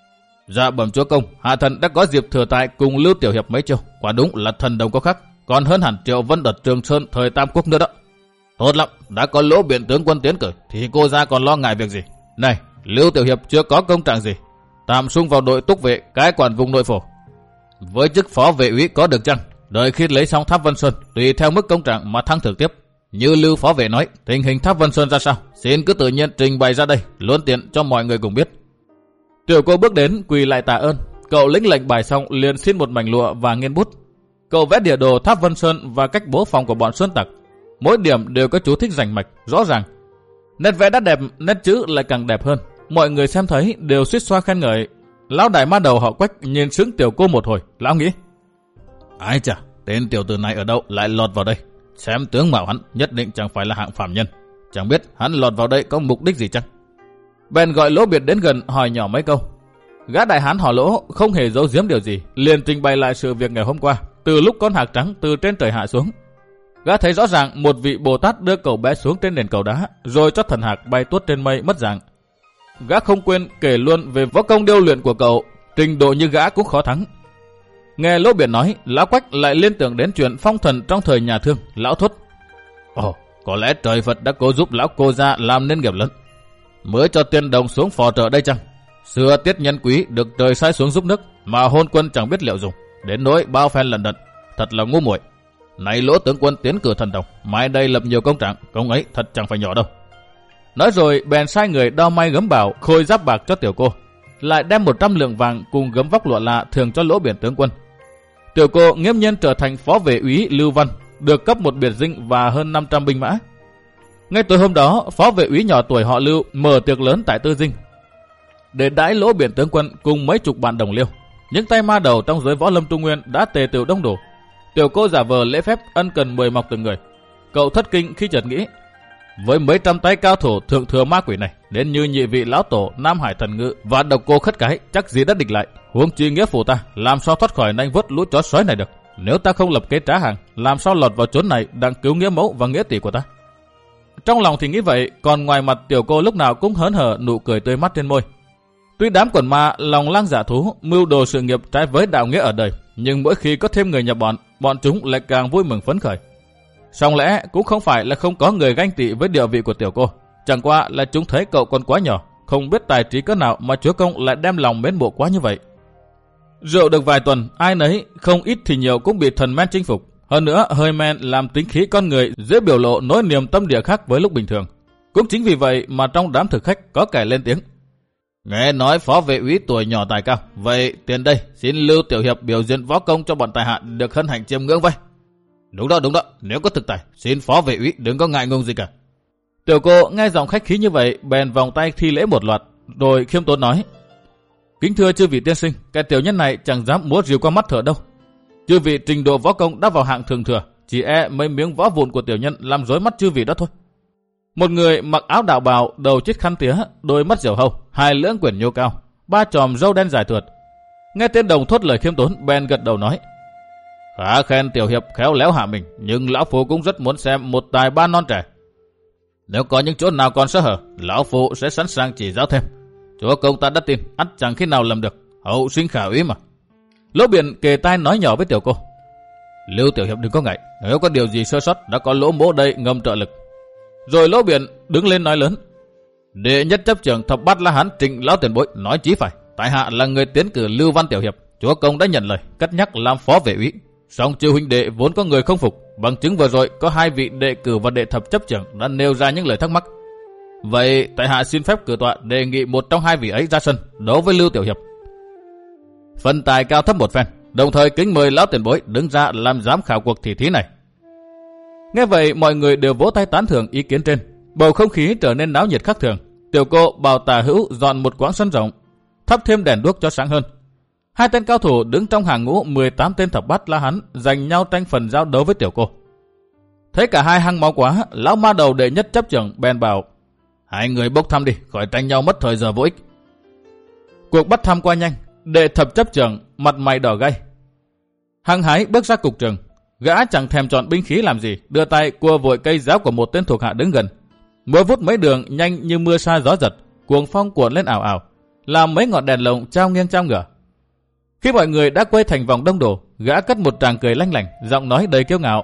Speaker 1: Dạ bẩm chúa công, hạ thần đã có dịp thừa tại cùng Lưu Tiểu Hiệp mấy chiêu, quả đúng là thần đồng có khác, còn hơn hẳn Triệu Vân đợt Trường Sơn thời Tam Quốc nữa đó. Tốt lắm, đã có Lỗ Biển tướng quân tiến cử thì cô ra còn lo ngại việc gì? Này, Lưu Tiểu Hiệp chưa có công trạng gì, tạm xung vào đội túc vệ cai quản vùng nội phổ. Với chức phó vệ úy có được chăng? Đợi khi lấy xong Tháp Vân Sơn, tùy theo mức công trạng mà thăng thưởng tiếp. Như Lưu phó vệ nói, tình hình Tháp Vân Sơn ra sao, xin cứ tự nhiên trình bày ra đây, luôn tiện cho mọi người cùng biết. Tiểu cô bước đến quỳ lại tạ ơn. Cậu lĩnh lệnh bài xong liền xin một mảnh lụa và nghiên bút. Cậu vẽ địa đồ Tháp Vân Sơn và cách bố phòng của bọn sơn tặc. Mỗi điểm đều có chú thích rành mạch, rõ ràng. Nét vẽ đã đẹp, nét chữ lại càng đẹp hơn. Mọi người xem thấy đều suýt xoa khen ngợi. Lão đại ma đầu họ Quách nhìn sững tiểu cô một hồi, lão nghĩ: Ái chà, tên tiểu tử này ở đâu lại lọt vào đây? Xem tướng mạo hắn nhất định chẳng phải là hạng phàm nhân. Chẳng biết hắn lọt vào đây có mục đích gì chăng? Bèn gọi Lỗ Biệt đến gần hỏi nhỏ mấy câu. Gã đại hán họ Lỗ không hề giấu giếm điều gì, liền trình bày lại sự việc ngày hôm qua, từ lúc con hạc trắng từ trên trời hạ xuống. Gã thấy rõ ràng một vị Bồ Tát đưa cậu bé xuống trên nền cầu đá, rồi cho thần hạc bay tuốt trên mây mất dạng. Gã không quên kể luôn về võ công điêu luyện của cậu, trình độ như gã cũng khó thắng. Nghe Lỗ Biệt nói, lão Quách lại liên tưởng đến chuyện phong thần trong thời nhà Thương. Lão thốt: Ồ, có lẽ trời Phật đã cố giúp lão cô gia làm nên nghiệp lớn, mới cho tiên đồng xuống phò trợ đây chăng? Xưa tiết nhân quý được trời sai xuống giúp nước, mà hôn quân chẳng biết liệu dùng, đến nỗi bao phen lần đận, thật là ngu muội. Này Lỗ tướng quân tiến cử thần đồng, mai đây lập nhiều công trạng, công ấy thật chẳng phải nhỏ đâu. Nói rồi bèn sai người đo may gấm bảo khôi giáp bạc cho tiểu cô, lại đem một trăm lượng vàng cùng gấm vóc lụa lạ thường cho Lỗ Biển tướng quân. Tiểu cô nghiễm nhiên trở thành phó vệ úy Lưu Văn, được cấp một biệt dinh và hơn năm trăm binh mã. Ngay tối hôm đó, phó vệ úy nhỏ tuổi họ Lưu mở tiệc lớn tại Tư Dinh để đãi Lỗ Biển tướng quân cùng mấy chục bạn đồng liêu. Những tay ma đầu trong giới võ lâm Trung Nguyên đã tề tựu đông đủ. Tiểu cô giả vờ lễ phép ân cần mời mọc từng người. Cậu thất kinh khi chợt nghĩ, với mấy trăm tay cao thủ thượng thừa ma quỷ này, đến như nhị vị lão tổ Nam Hải Thần Ngự và độc cô Khất Cái chắc gì đã địch lại. Huống chi nghĩa phụ ta làm sao thoát khỏi nanh vuốt lũ chó sói này được? Nếu ta không lập kế trá hàng, làm sao lọt vào chốn này đang cứu nghĩa mẫu và nghĩa tỷ của ta? Trong lòng thì nghĩ vậy, còn ngoài mặt tiểu cô lúc nào cũng hớn hở, nụ cười tươi mắt trên môi. Tuy đám quần ma lòng lang dạ thú, mưu đồ sự nghiệp trái với đạo nghĩa ở đời, nhưng mỗi khi có thêm người nhập bọn, bọn chúng lại càng vui mừng phấn khởi. Song lẽ cũng không phải là không có người ganh tị với địa vị của tiểu cô, chẳng qua là chúng thấy cậu còn quá nhỏ, không biết tài trí cỡ nào mà chúa công lại đem lòng mến mộ quá như vậy. Rượu được vài tuần, ai nấy không ít thì nhiều cũng bị thần men chinh phục. Hơn nữa, hơi men làm tính khí con người dễ biểu lộ nỗi niềm tâm địa khác với lúc bình thường. Cũng chính vì vậy mà trong đám thực khách có kẻ lên tiếng: Nghe nói phó vệ úy tuổi nhỏ tài cao, vậy tiền đây xin Lưu tiểu hiệp biểu diễn võ công cho bọn tài hạ được hân hạnh chiêm ngưỡng vậy. Đúng đó, đúng đó, nếu có thực tài, xin phó vệ úy đừng có ngại ngùng gì cả. Tiểu cô nghe giọng khách khí như vậy, bèn vòng tay thi lễ một loạt, rồi khiêm tốn nói: Kính thưa chư vị tiên sinh, cái tiểu nhân này chẳng dám múa rìu qua mắt thở đâu. Chư vị trình độ võ công đã vào hạng thường thừa, chỉ e mấy miếng võ vụn của tiểu nhân làm rối mắt chư vị đó thôi. Một người mặc áo đạo bào, đầu chiếc khăn tía, đôi mắt diều hâu, hai lưỡng quyển nhô cao, ba chòm râu đen dài thượt. Nghe tên đồng thốt lời khiêm tốn, bèn gật đầu nói: Khá khen tiểu hiệp khéo léo hạ mình, nhưng lão phu cũng rất muốn xem một tài ba non trẻ. Nếu có những chỗ nào còn sơ hở, lão phu sẽ sẵn sàng chỉ giáo thêm. Chúa công ta đã tin, ắt chẳng khi nào lầm được, hậu sinh khả úy mà. Lỗ Biển kề tai nói nhỏ với tiểu cô: Lưu tiểu hiệp đừng có ngại, nếu có điều gì sơ sót đã có Lỗ mỗ đây ngầm trợ lực. Rồi Lỗ Biển đứng lên nói lớn: Đệ nhất chấp trưởng thập bát la hán Trịnh lão tiền bối nói chí phải, tại hạ là người tiến cử Lưu Văn tiểu hiệp, chúa công đã nhận lời cất nhắc làm phó vệ úy. Song chư huynh đệ vốn có người không phục, bằng chứng vừa rồi có hai vị đệ cử và đệ thập chấp trưởng đã nêu ra những lời thắc mắc. Vậy tại hạ xin phép cử tọa đề nghị một trong hai vị ấy ra sân đấu với Lưu tiểu hiệp, phân tài cao thấp một phen, đồng thời kính mời lão tiền bối đứng ra làm giám khảo cuộc thi thí này. Nghe vậy mọi người đều vỗ tay tán thưởng ý kiến trên, bầu không khí trở nên náo nhiệt khác thường. Tiểu cô bảo Tả Hữu dọn một quãng sân rộng, thắp thêm đèn đuốc cho sáng hơn. Hai tên cao thủ đứng trong hàng ngũ mười tám tên thập bát la hán giành nhau tranh phần giao đấu với tiểu cô. Thấy cả hai hăng máu quá, lão ma đầu đệ nhất chấp trưởng bèn bảo: Hai người bốc thăm đi, khỏi tranh nhau mất thời giờ vô ích. Cuộc bắt thăm qua nhanh, đệ thập chấp trưởng mặt mày đỏ gay, hăng hái bước ra cục trường. Gã chẳng thèm chọn binh khí làm gì, đưa tay cua vội cây giáo của một tên thuộc hạ đứng gần. Múa vút mấy đường nhanh như mưa sa gió giật, cuồng phong cuộn lên ảo ảo, làm mấy ngọn đèn lồng trao nghiêng trao ngửa. Khi mọi người đã quay thành vòng đông đủ, gã cất một tràng cười lanh lảnh, giọng nói đầy kiêu ngạo: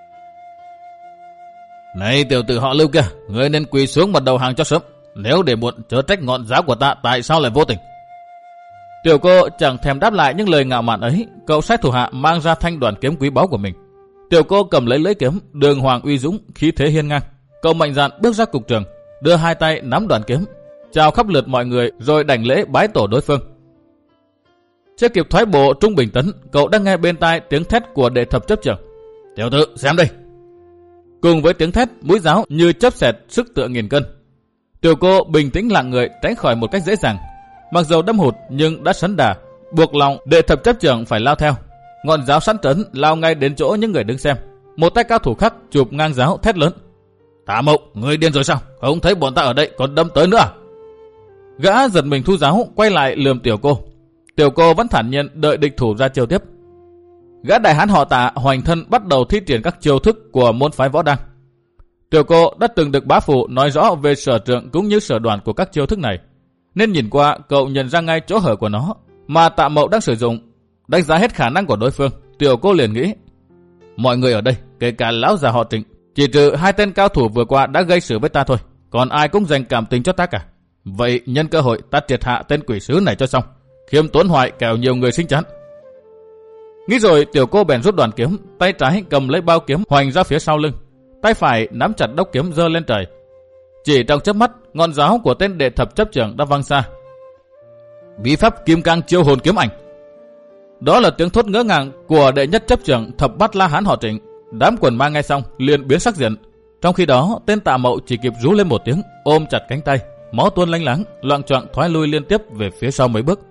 Speaker 1: Này tiểu tử họ Lưu kia, ngươi nên quỳ xuống mà đầu hàng cho sớm, nếu để muộn chớ trách ngọn giáo của ta tại sao lại vô tình. Tiểu cô chẳng thèm đáp lại những lời ngạo mạn ấy, cậu sai thủ hạ mang ra thanh đoàn kiếm quý báu của mình. Tiểu cô cầm lấy lưỡi kiếm, đường hoàng uy dũng, khí thế hiên ngang. Cậu mạnh dạn bước ra cục trường, đưa hai tay nắm đoàn kiếm, chào khắp lượt mọi người rồi đảnh lễ bái tổ đối phương. Chưa kịp thoái bộ trung bình tấn, cậu đã nghe bên tai tiếng thét của đệ thập chấp trưởng. Tiểu tử, xem đây! Cùng với tiếng thét, mũi giáo như chớp xẹt, sức tựa nghìn cân. Tiểu cô bình tĩnh lặng người tránh khỏi một cách dễ dàng. Mặc dầu đâm hụt nhưng đã sấn đà, buộc lòng đệ thập chấp trưởng phải lao theo. Ngọn giáo sẵn trấn lao ngay đến chỗ những người đứng xem. Một tay cao thủ khác chụp ngang giáo thét lớn. Tạ Mậu, ngươi điên rồi sao? Không thấy bọn ta ở đây còn đâm tới nữa à? Gã giật mình thu giáo, quay lại lườm tiểu cô. Tiểu cô vẫn thản nhiên đợi địch thủ ra chiêu tiếp. Gã đại hán họ Tạ hoành thân bắt đầu thi triển các chiêu thức của môn phái võ đăng. Tiểu cô đã từng được bá phụ nói rõ về sở trường cũng như sở đoàn của các chiêu thức này, nên nhìn qua cậu nhận ra ngay chỗ hở của nó mà Tạ Mậu đang sử dụng. Đánh giá hết khả năng của đối phương, tiểu cô liền nghĩ, mọi người ở đây, kể cả lão già họ Trịnh, chỉ trừ hai tên cao thủ vừa qua đã gây sự với ta thôi, còn ai cũng dành cảm tình cho ta cả. Vậy nhân cơ hội ta triệt hạ tên quỷ sứ này cho xong, khiêm tốn hoại kẻo nhiều người sinh chán. Nghĩ rồi, tiểu cô bèn rút đoàn kiếm, tay trái cầm lấy bao kiếm hoành ra phía sau lưng, tay phải nắm chặt đốc kiếm giơ lên trời. Chỉ trong chớp mắt, ngọn giáo của tên đệ thập chấp trưởng đã văng xa. Bí pháp kim cang chiêu hồn kiếm ảnh. Đó là tiếng thốt ngỡ ngàng của đệ nhất chấp trưởng thập bát la hán họ Trịnh. Đám quần ma nghe xong liền biến sắc diện. Trong khi đó, tên Tạ Mậu chỉ kịp rú lên một tiếng, ôm chặt cánh tay, máu tuôn lanh láng, loạng choạng thoái lui liên tiếp về phía sau mấy bước.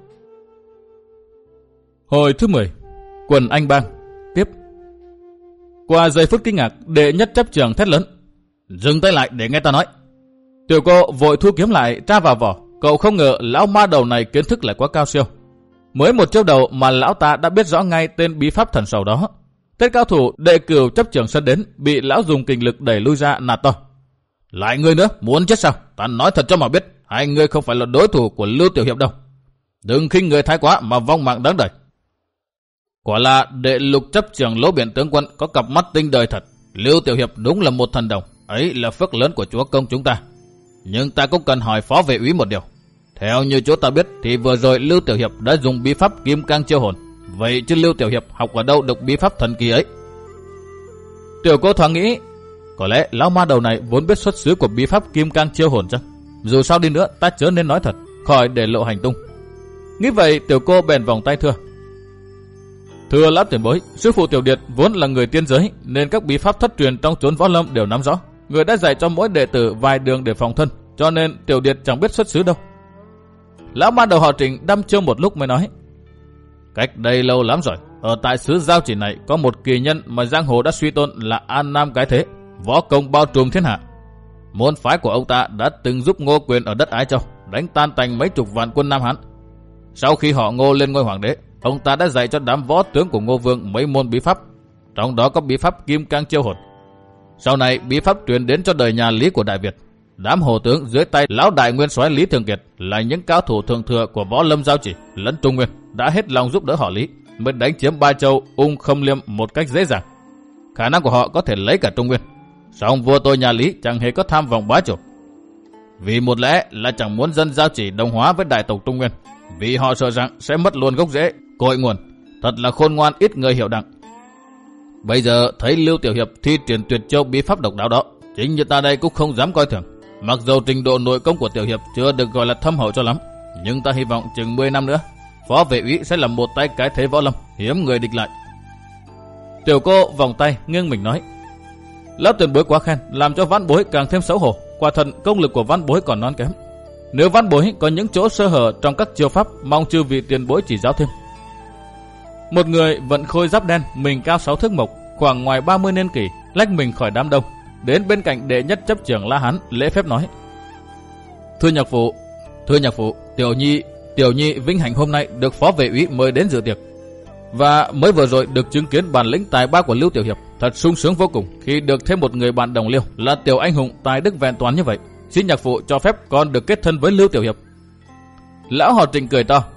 Speaker 1: Hồi thứ mười, quần anh bang tiếp. Qua giây phút kinh ngạc, đệ nhất chấp trưởng thét lớn, dừng tay lại để nghe ta nói. Tiểu cô vội thu kiếm lại tra vào vỏ. Cậu không ngờ lão ma đầu này kiến thức lại quá cao siêu. Mới một chiêu đầu mà lão ta đã biết rõ ngay tên bí pháp thần sầu đó. Tên cao thủ đệ cửu chấp trưởng sân đến, bị lão dùng kình lực đẩy lui ra nạt to. Lại ngươi nữa, muốn chết sao? Ta nói thật cho mà biết, hai ngươi không phải là đối thủ của Lưu Tiểu Hiệp đâu. Đừng khinh người thái quá mà vong mạng đáng đời. Quả là đệ lục chấp trưởng Lỗ Biển tướng quân có cặp mắt tinh đời thật. Lưu Tiểu Hiệp đúng là một thần đồng, ấy là phước lớn của chúa công chúng ta. Nhưng ta cũng cần hỏi phó vệ úy một điều. Theo như chỗ ta biết thì vừa rồi Lưu Tiểu Hiệp đã dùng bí pháp kim cang chiêu hồn. Vậy chứ Lưu Tiểu Hiệp học ở đâu được bí pháp thần kỳ ấy? Tiểu cô thoáng nghĩ, có lẽ lão ma đầu này vốn biết xuất xứ của bí pháp kim cang chiêu hồn chăng? Dù sao đi nữa ta chớ nên nói thật, khỏi để lộ hành tung. Nghĩ vậy, tiểu cô bèn vòng tay thưa. Thưa lão tiền bối, sư phụ Tiểu Điệt vốn là người tiên giới, nên các bí pháp thất truyền trong chốn võ lâm đều nắm rõ. Người đã dạy cho mỗi đệ tử vài đường để phòng thân, cho nên Tiểu Điệt chẳng biết xuất xứ đâu. Lão ma đầu họ Trịnh đăm chiêu một lúc mới nói. Cách đây lâu lắm rồi, ở tại xứ Giao Chỉ này có một kỳ nhân mà giang hồ đã suy tôn là An Nam Cái Thế, võ công bao trùm thiên hạ. Môn phái của ông ta đã từng giúp Ngô Quyền ở đất Ái Châu đánh tan tành mấy chục vạn quân Nam Hán. Sau khi họ Ngô lên ngôi hoàng đế, ông ta đã dạy cho đám võ tướng của Ngô Vương mấy môn bí pháp, trong đó có bí pháp kim cang chiêu hồn. Sau này bí pháp truyền đến cho đời nhà Lý của Đại Việt. Đám hồ tướng dưới tay lão đại nguyên soái Lý Thường Kiệt là những cao thủ thượng thừa của võ lâm Giao Chỉ lẫn Trung Nguyên, đã hết lòng giúp đỡ họ Lý mới đánh chiếm Ba Châu, Ung, Khâm Liêm một cách dễ dàng. Khả năng của họ có thể lấy cả Trung Nguyên. Song vua tôi nhà Lý chẳng hề có tham vọng bá chủ. Vì một lẽ là chẳng muốn dân Giao Chỉ đồng hóa với đại tộc Trung Nguyên, vì họ sợ rằng sẽ mất luôn gốc rễ, cội nguồn. Thật là khôn ngoan ít người hiểu đặng. Bây giờ thấy Lưu Tiểu Hiệp thi triển tuyệt chiêu bí pháp độc đáo đó, chính như ta đây cũng không dám coi thường. Mặc dầu trình độ nội công của Tiểu Hiệp chưa được gọi là thâm hậu cho lắm, nhưng ta hy vọng chừng mười năm nữa, phó vệ úy sẽ là một tay cái thế võ lâm, hiếm người địch lại. Tiểu cô vòng tay nghiêng mình nói. Lão tiền bối quá khen, làm cho vãn bối càng thêm xấu hổ. Quả thật công lực của vãn bối còn non kém. Nếu vãn bối có những chỗ sơ hở trong các chiêu pháp, mong chư vị tiền bối chỉ giáo thêm. Một người vận khôi giáp đen, mình cao sáu thước mộc, khoảng ngoài ba mươi niên kỷ, lách mình khỏi đám đông, đến bên cạnh đệ nhất chấp trưởng La Hán, lễ phép nói. Thưa nhạc phụ, thưa nhạc phụ, tiểu nhi, tiểu nhi vinh hạnh hôm nay được phó vệ úy mời đến dự tiệc, và mới vừa rồi được chứng kiến bản lĩnh tài ba của Lưu Tiểu Hiệp, thật sung sướng vô cùng khi được thêm một người bạn đồng liêu là tiểu anh hùng tài đức vẹn toàn như vậy. Xin nhạc phụ cho phép con được kết thân với Lưu Tiểu Hiệp. Lão họ Trịnh cười to.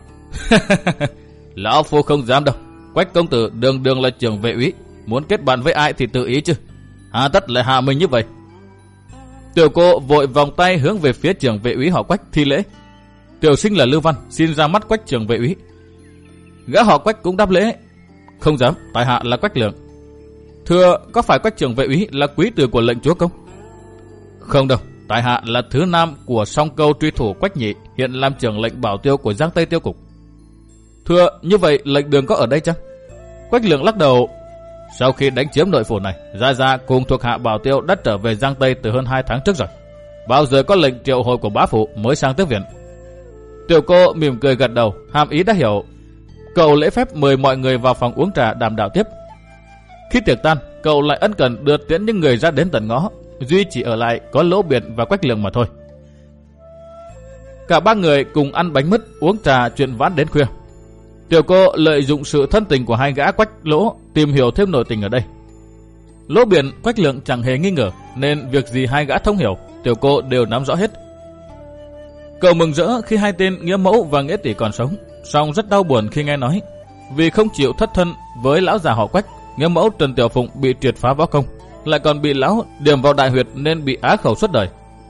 Speaker 1: Lão phu không dám đâu. Quách công tử đường đường là trưởng vệ úy, muốn kết bạn với ai thì tự ý chứ, hà tất lại hạ mình như vậy. Tiểu cô vội vòng tay hướng về phía trưởng vệ úy họ Quách thi lễ. Tiểu sinh là Lưu Văn, xin ra mắt Quách trưởng vệ úy. Gã họ Quách cũng đáp lễ. Không dám, tại hạ là Quách Lượng. Thưa, có phải Quách trưởng vệ úy là quý tử của lệnh chúa công? Không đâu, tại hạ là thứ nam của song câu truy thủ Quách Nhị, hiện làm trưởng lệnh bảo tiêu của Giang Tây Tiêu Cục. Thưa, như vậy lệnh đường có ở đây chăng? Quách Lượng lắc đầu. Sau khi đánh chiếm nội phủ này, Gia Gia cùng thuộc hạ bảo tiêu đã trở về Giang Tây từ hơn hai tháng trước rồi. Bao giờ có lệnh triệu hồi của bá phụ mới sang tiếp viện. Tiểu cô mỉm cười gật đầu, hàm ý đã hiểu. Cậu lễ phép mời mọi người vào phòng uống trà đàm đạo tiếp. Khi tiệc tan, cậu lại ân cần đưa tiễn những người ra đến tận ngõ. Duy chỉ ở lại có Lỗ Biển và Quách Lượng mà thôi. Cả ba người cùng ăn bánh mứt, uống trà, chuyện vãn đến khuya. Tiểu cô lợi dụng sự thân tình của hai gã Quách Lỗ tìm hiểu thêm nội tình ở đây. Lỗ Biển, Quách Lượng chẳng hề nghi ngờ, nên việc gì hai gã thông hiểu, tiểu cô đều nắm rõ hết. Cậu mừng rỡ khi hai tên Nghĩa Mẫu và Nghĩa Tỷ còn sống, song rất đau buồn khi nghe nói vì không chịu thất thân với lão già họ Quách, Nghĩa Mẫu Trần Tiểu Phụng bị triệt phá võ công, lại còn bị lão điểm vào đại huyệt nên bị á khẩu suốt đời.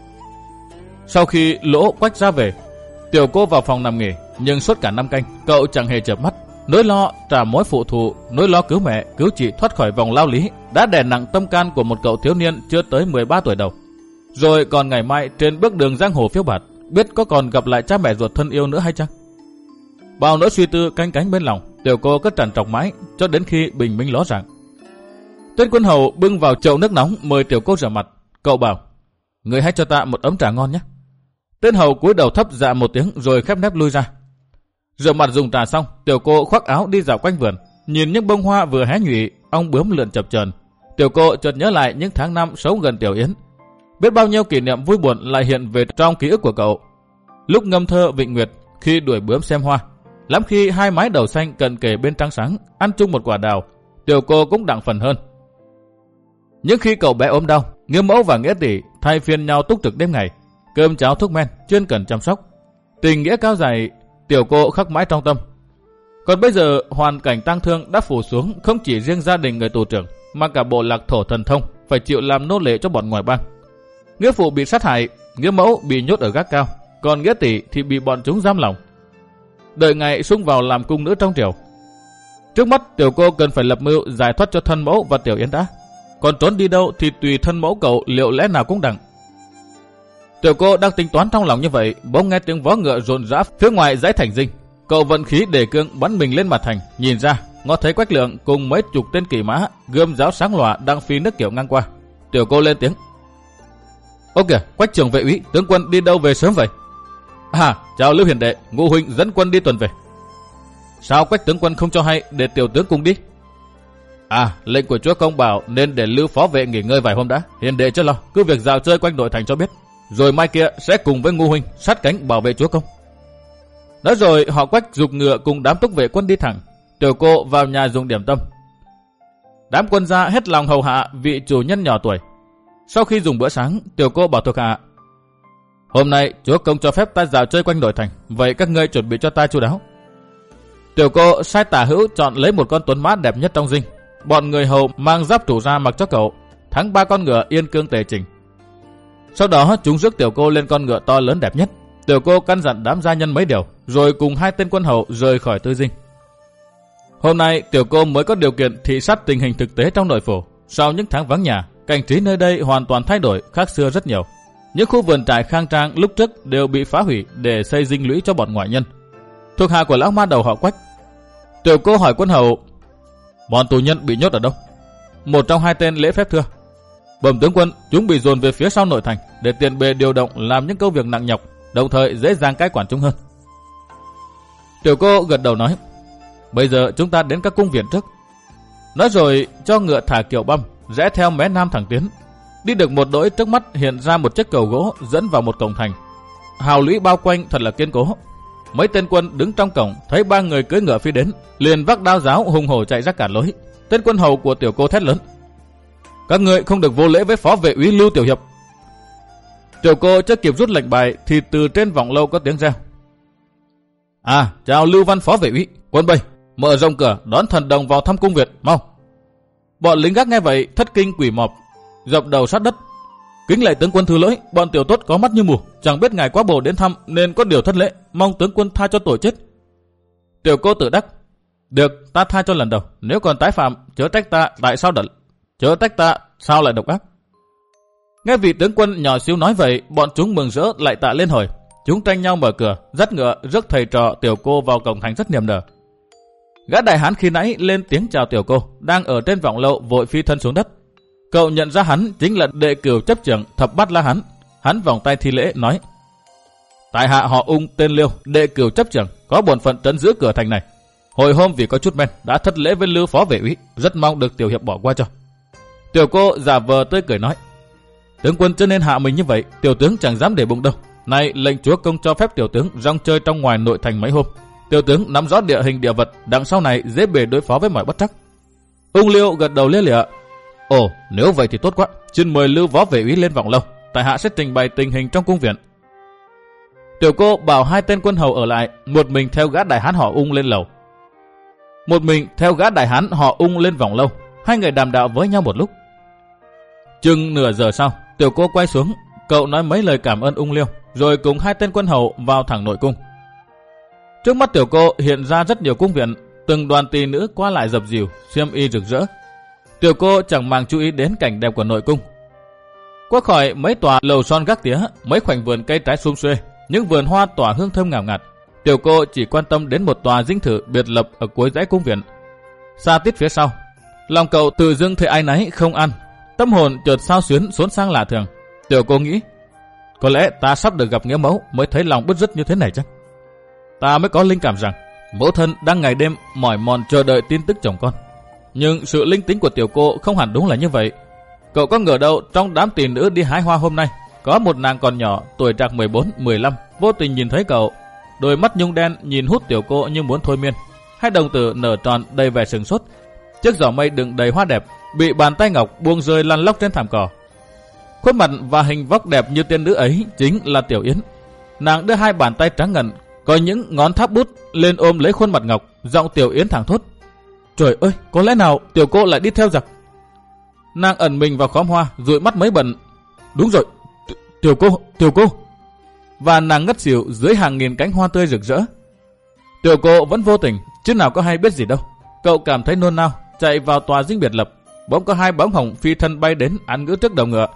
Speaker 1: Sau khi Lỗ Quách ra về, tiểu cô vào phòng nằm nghỉ, nhưng suốt cả năm canh cậu chẳng hề chợp mắt. Nỗi lo trả mối phụ thù, nỗi lo cứu mẹ cứu chị thoát khỏi vòng lao lý đã đè nặng tâm can của một cậu thiếu niên chưa tới mười ba tuổi đầu. Rồi còn ngày mai trên bước đường giang hồ phiêu bạt, biết có còn gặp lại cha mẹ ruột thân yêu nữa hay chăng? Bao nỗi suy tư canh cánh bên lòng, tiểu cô cứ trằn trọc mãi cho đến khi bình minh ló dạng. Tên quân hầu bưng vào chậu nước nóng mời tiểu cô rửa mặt. Cậu bảo: người hãy cho ta một ấm trà ngon nhé. Tên hầu cúi đầu thấp dạ một tiếng rồi khép nép lui ra. Rửa mặt dùng trà xong, tiểu cô khoác áo đi dạo quanh vườn, nhìn những bông hoa vừa hé nhụy, ong bướm lượn chập chờn. Tiểu cô chợt nhớ lại những tháng năm sống gần Tiểu Yến, biết bao nhiêu kỷ niệm vui buồn lại hiện về trong ký ức của cậu. Lúc ngâm thơ Vịnh Nguyệt, khi đuổi bướm xem hoa, lắm khi hai mái đầu xanh cận kề bên trăng sáng, ăn chung một quả đào, tiểu cô cũng đặng phần hơn. Những khi cậu bé ốm đau, Nghĩa Mẫu và Nghĩa Tỷ thay phiên nhau túc trực đêm ngày, cơm cháo thuốc men chuyên cần chăm sóc. Tình nghĩa cao dài, tiểu cô khắc mãi trong tâm. Còn bây giờ hoàn cảnh tang thương đã phủ xuống không chỉ riêng gia đình người tù trưởng, mà cả bộ lạc thổ thần thông phải chịu làm nô lệ cho bọn ngoài bang. Nghĩa phụ bị sát hại, Nghĩa Mẫu bị nhốt ở gác cao, còn Nghĩa Tỷ thì bị bọn chúng giam lỏng, đợi ngày sung vào làm cung nữ trong triều. Trước mắt tiểu cô cần phải lập mưu giải thoát cho thân mẫu và Tiểu Yến đã, còn trốn đi đâu thì tùy thân mẫu cậu liệu lẽ nào cũng đặng. Tiểu cô đang tính toán trong lòng như vậy, bỗng nghe tiếng vó ngựa rộn rã phía ngoài dãy thành dinh. Cậu vận khí đề cương bắn mình lên mặt thành, nhìn ra ngó thấy Quách Lượng cùng mấy chục tên kỵ mã gươm giáo sáng lòa đang phi nước kiểu ngang qua. Tiểu cô lên tiếng: Ô kìa, Quách trưởng vệ úy, tướng quân đi đâu về sớm vậy? À, chào Lưu hiền đệ, Ngô huynh dẫn quân đi tuần về. Sao Quách tướng quân không cho hay để tiểu tướng cùng đi? À, lệnh của chúa công bảo nên để Lưu phó vệ nghỉ ngơi vài hôm đã, hiền đệ cho lo, cứ việc dạo chơi quanh nội thành cho biết, rồi mai kia sẽ cùng với Ngô huynh sát cánh bảo vệ chúa công. Nói rồi họ Quách giục ngựa cùng đám túc vệ quân đi thẳng. Tiểu cô vào nhà dùng điểm tâm. Đám quân gia hết lòng hầu hạ vị chủ nhân nhỏ tuổi. Sau khi dùng bữa sáng, tiểu cô bảo thuộc hạ: Hôm nay chúa công cho phép ta dạo chơi quanh nội thành, vậy các ngươi chuẩn bị cho ta chu đáo. Tiểu cô sai tả hữu chọn lấy một con tuấn mã đẹp nhất trong dinh. Bọn người hầu mang giáp chủ ra mặc cho cậu, thắng ba con ngựa yên cương tề chỉnh. Sau đó chúng rước tiểu cô lên con ngựa to lớn đẹp nhất. Tiểu cô căn dặn đám gia nhân mấy điều, rồi cùng hai tên quân hầu rời khỏi tư dinh. Hôm nay tiểu cô mới có điều kiện thị sát tình hình thực tế trong nội phủ. Sau những tháng vắng nhà, cảnh trí nơi đây hoàn toàn thay đổi, khác xưa rất nhiều. Những khu vườn trại khang trang lúc trước đều bị phá hủy để xây dinh lũy cho bọn ngoại nhân, thuộc hạ của lão ma đầu họ Quách. Tiểu cô hỏi quân hầu: Bọn tù nhân bị nhốt ở đâu? Một trong hai tên lễ phép thưa: Bẩm tướng quân, chúng bị dồn về phía sau nội thành để tiện bề điều động làm những công việc nặng nhọc, đồng thời dễ dàng cai quản chúng hơn. Tiểu cô gật đầu nói: Bây giờ chúng ta đến các cung viện trước. Nói rồi cho ngựa thả kiệu băm, rẽ theo mé nam thẳng tiến. Đi được một đỗi, trước mắt hiện ra một chiếc cầu gỗ dẫn vào một cổng thành. Hào lũy bao quanh thật là kiên cố. Mấy tên quân đứng trong cổng thấy ba người cưỡi ngựa phi đến, liền vác đao giáo hùng hổ chạy ra cản lối. Tên quân hầu của tiểu cô thét lớn: Các ngươi không được vô lễ với phó vệ úy Lưu tiểu hiệp. Tiểu cô chưa kịp rút lệnh bài thì từ trên vọng lâu có tiếng reo: À, chào Lưu Văn phó vệ úy, quân bầy mở rộng cửa đón thần đồng vào thăm cung viện, mau. Bọn lính gác nghe vậy thất kinh quỷ mọp, dập đầu sát đất. Kính lạy tướng quân thứ lỗi, bọn tiểu tốt có mắt như mù, chẳng biết ngài quá bồ đến thăm nên có điều thất lễ, mong tướng quân tha cho tội chết. Tiểu cô tự đắc, được, ta tha cho lần đầu, nếu còn tái phạm, chớ trách ta tại sao đận, chớ trách ta sao lại độc ác. Nghe vị tướng quân nhỏ xíu nói vậy, bọn chúng mừng rỡ lại tạ lên hồi. Chúng tranh nhau mở cửa, dắt ngựa rước thầy trò tiểu cô vào cổng thành rất niềm nở. Gã đại hán khi nãy lên tiếng chào tiểu cô, đang ở trên võng lậu vội phi thân xuống đất. Cậu nhận ra hắn chính là đệ cửu chấp trưởng Thập Bát La Hán. Hắn vòng tay thi lễ nói: tại hạ họ Ung tên Liêu, đệ cửu chấp trưởng, có bổn phận trấn giữ cửa thành này. Hồi hôm vì có chút men đã thất lễ với Lưu phó vệ úy, rất mong được tiểu hiệp bỏ qua cho. Tiểu cô giả vờ tươi cười nói: tướng quân chưa nên hạ mình như vậy, tiểu tướng chẳng dám để bụng đâu. Nay lệnh chúa công cho phép tiểu tướng rong chơi trong ngoài nội thành mấy hôm. Tiểu tướng nắm rõ địa hình địa vật, đằng sau này dễ bề đối phó với mọi bất trắc. Ung Liêu gật đầu lia lịa: ồ, nếu vậy thì tốt quá, xin mời Lưu võ vệ úy lên vọng lâu, tại hạ sẽ trình bày tình hình trong cung viện. Tiểu cô bảo hai tên quân hầu ở lại, một mình theo gã đại hán họ Ung lên lầu. Một mình theo gã đại hán họ Ung lên vọng lâu, hai người đàm đạo với nhau một lúc. Chừng nửa giờ sau, tiểu cô quay xuống, cậu nói mấy lời cảm ơn Ung Liêu, rồi cùng hai tên quân hầu vào thẳng nội cung. Trước mắt tiểu cô hiện ra rất nhiều cung viện, từng đoàn tỳ nữ qua lại dập dìu, xiêm y rực rỡ. Tiểu cô chẳng màng chú ý đến cảnh đẹp của nội cung. Qua khỏi mấy tòa lầu son gác tía, mấy khoảnh vườn cây trái sum xuê, những vườn hoa tỏa hương thơm ngào ngạt, tiểu cô chỉ quan tâm đến một tòa dinh thự biệt lập ở cuối dãy cung viện. Xa tít phía sau, lòng cậu tự dưng thấy ai nấy không ăn, tâm hồn chợt xao xuyến xốn sang lạ thường. Tiểu cô nghĩ, có lẽ ta sắp được gặp nghĩa mẫu mới thấy lòng bứt rứt như thế này chắc. Ta mới có linh cảm rằng mẫu thân đang ngày đêm mỏi mòn chờ đợi tin tức chồng con. Nhưng sự linh tính của tiểu cô không hẳn đúng là như vậy. Cậu có ngờ đâu trong đám tỷ nữ đi hái hoa hôm nay, có một nàng còn nhỏ tuổi trạc mười bốn mười lăm vô tình nhìn thấy cậu, đôi mắt nhung đen nhìn hút tiểu cô như muốn thôi miên, hai đồng tử nở tròn đầy vẻ sừng sốt. Chiếc giỏ mây đựng đầy hoa đẹp bị bàn tay ngọc buông rơi lăn lóc trên thảm cỏ. Khuôn mặt và hình vóc đẹp như tiên nữ ấy chính là Tiểu Yến. Nàng đưa hai bàn tay trắng ngần, có những ngón tháp bút lên ôm lấy khuôn mặt ngọc, giọng Tiểu Yến thẳng thốt: trời ơi, có lẽ nào tiểu cô lại đi theo giặc? Nàng ẩn mình vào khóm hoa, dụi mắt mấy bận. Đúng rồi, tiểu cô, tiểu cô. Và nàng ngất xỉu dưới hàng nghìn cánh hoa tươi rực rỡ. Tiểu cô vẫn vô tình, chứ nào có hay biết gì đâu. Cậu cảm thấy nôn nao, chạy vào tòa dinh biệt lập. Bỗng có hai bóng hồng phi thân bay đến án ngữ trước đầu ngựa.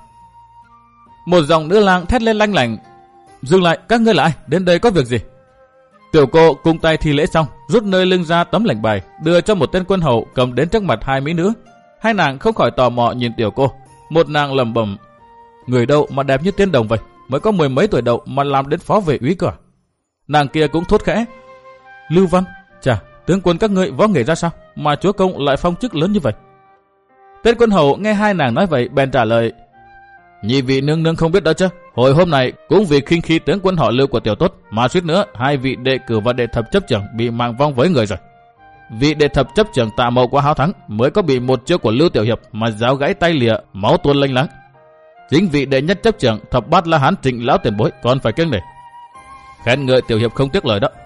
Speaker 1: Một dòng nữ lang thét lên lanh lảnh: dừng lại, các ngươi là ai? Đến đây có việc gì? Tiểu cô cung tay thi lễ xong, rút nơi lưng ra tấm lệnh bài, đưa cho một tên quân hầu cầm đến trước mặt hai mỹ nữ. Hai nàng không khỏi tò mò nhìn tiểu cô. Một nàng lẩm bẩm: người đâu mà đẹp như tiên đồng vậy, mới có mười mấy tuổi đầu mà làm đến phó vệ úy cơ. Nàng kia cũng thốt khẽ: Lưu Văn, chà, tướng quân các ngươi võ nghệ ra sao mà chúa công lại phong chức lớn như vậy? Tên quân hầu nghe hai nàng nói vậy bèn trả lời: nhị vị nương nương không biết đó chứ, hồi hôm nay cũng vì khinh khi tướng quân họ Lưu của tiểu tốt mà suýt nữa hai vị đệ cử và đệ thập chấp trưởng bị mạng vong với người rồi. Vị đệ thập chấp trưởng Tạ Mậu quá háo thắng mới có bị một chiêu của Lưu tiểu hiệp mà giáo gãy tay lìa, máu tuôn lênh láng. Chính vị đệ nhất chấp trưởng Thập Bát La Hán Trịnh lão tiền bối còn phải kiêng nể. Khen ngợi tiểu hiệp không tiếc lời đó.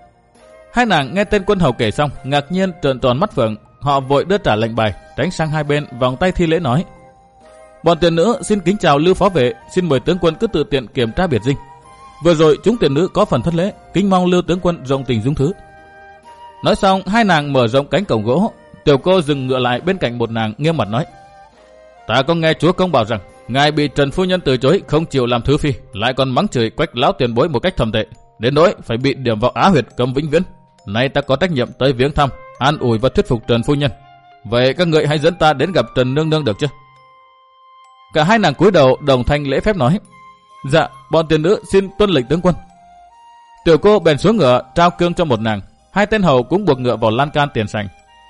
Speaker 1: Hai nàng nghe tên quân hầu kể xong ngạc nhiên trợn tròn mắt phượng, họ vội đưa trả lệnh bài, tránh sang hai bên vòng tay thi lễ nói: bọn tiền nữ xin kính chào Lưu phó vệ, xin mời tướng quân cứ tự tiện kiểm tra biệt dinh. Vừa rồi chúng tiền nữ có phần thất lễ, kính mong Lưu tướng quân rộng tình dung thứ. Nói xong hai nàng mở rộng cánh cổng gỗ. Tiểu cô dừng ngựa lại bên cạnh một nàng nghiêm mặt nói: ta có nghe chúa công bảo rằng ngài bị Trần phu nhân từ chối không chịu làm thứ phi, lại còn mắng chửi Quách lão tiền bối một cách thầm tệ, đến nỗi phải bị điểm vào á huyệt cấm vĩnh viễn. Nay ta có trách nhiệm tới viếng thăm, an ủi và thuyết phục Trần phu nhân. Vậy các ngợi hãy dẫn ta đến gặp Trần nương nương được chứ? Cả hai nàng cúi đầu đồng thanh lễ phép nói: dạ, bọn tiền nữ xin tuân lệnh tướng quân. Tiểu cô bèn xuống ngựa trao cương cho một nàng, hai tên hầu cũng buộc ngựa vào lan can tiền sảnh.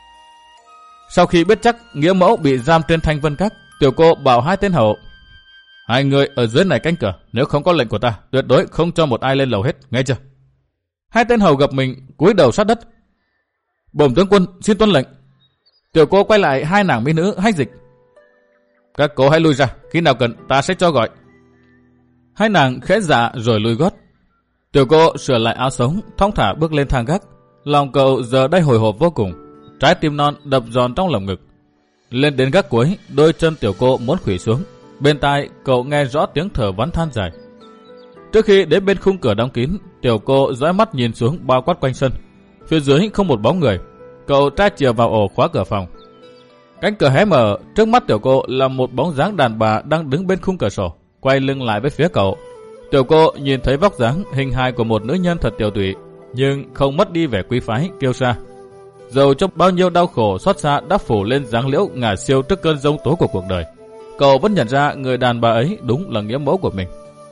Speaker 1: Sau khi biết chắc nghĩa mẫu bị giam trên Thanh Vân Các, tiểu cô bảo hai tên hầu: hai người ở dưới này canh cửa, nếu không có lệnh của ta tuyệt đối không cho một ai lên lầu hết, nghe chưa? Hai tên hầu gặp mình cúi đầu sát đất: bẩm tướng quân xin tuân lệnh. Tiểu cô quay lại hai nàng mỹ nữ hách dịch: các cô hãy lui ra, khi nào cần ta sẽ cho gọi. Hai nàng khẽ dạ rồi lùi gót. Tiểu cô sửa lại áo sống, thong thả bước lên thang gác. Lòng cậu giờ đây hồi hộp vô cùng, trái tim non đập giòn trong lồng ngực. Lên đến gác cuối, đôi chân tiểu cô muốn khuỵu xuống, Bên tai cậu nghe rõ tiếng thở vắn than dài. Trước khi đến bên khung cửa đóng kín, tiểu cô dõi mắt nhìn xuống bao quát quanh sân. Phía dưới không một bóng người. Cậu tra chìa vào ổ khóa cửa phòng. Cánh cửa hé mở, trước mắt tiểu cô là một bóng dáng đàn bà đang đứng bên khung cửa sổ, quay lưng lại với phía cậu. Tiểu cô nhìn thấy vóc dáng hình hài của một nữ nhân thật tiểu tụy, nhưng không mất đi vẻ quý phái kiêu sa. Dầu cho bao nhiêu đau khổ xót xa đã phủ lên dáng liễu ngả siêu trước cơn giông tố của cuộc đời, cậu vẫn nhận ra người đàn bà ấy đúng là nghĩa mẫu của mình.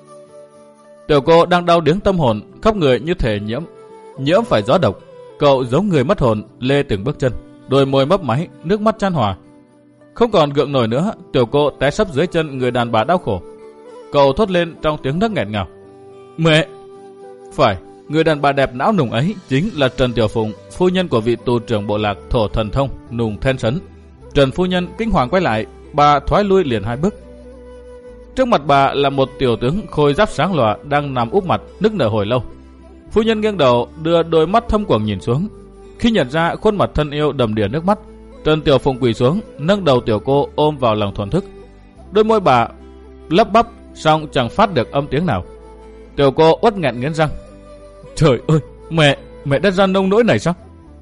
Speaker 1: Tiểu cô đang đau điếng tâm hồn, khắp người như thể nhiễm nhiễm phải gió độc. Cậu giống người mất hồn lê từng bước chân, đôi môi mấp máy, nước mắt chan hòa. Không còn gượng nổi nữa, tiểu cô té sấp dưới chân người đàn bà đau khổ. Cậu thốt lên trong tiếng nấc nghẹn ngào: "Mẹ!" Phải, người đàn bà đẹp não nùng ấy chính là Trần Tiểu Phụng, phu nhân của vị tù trưởng bộ lạc Thổ Thần Thông Nùng Then Sấn. Trần phu nhân kinh hoàng quay lại, bà thoái lui liền hai bước. Trước mặt bà là một tiểu tướng khôi giáp sáng lòa đang nằm úp mặt nức nở hồi lâu. Phu nhân nghiêng đầu, đưa đôi mắt thâm quầng nhìn xuống. Khi nhận ra khuôn mặt thân yêu đầm đìa nước mắt, Trần Tiểu Phụng quỳ xuống, nâng đầu tiểu cô ôm vào lòng thuần thức. Đôi môi bà lấp bắp, song chẳng phát được âm tiếng nào. Tiểu cô uất nghẹn nghiến răng: "Trời ơi, mẹ, mẹ đã ra nông nỗi này sao?"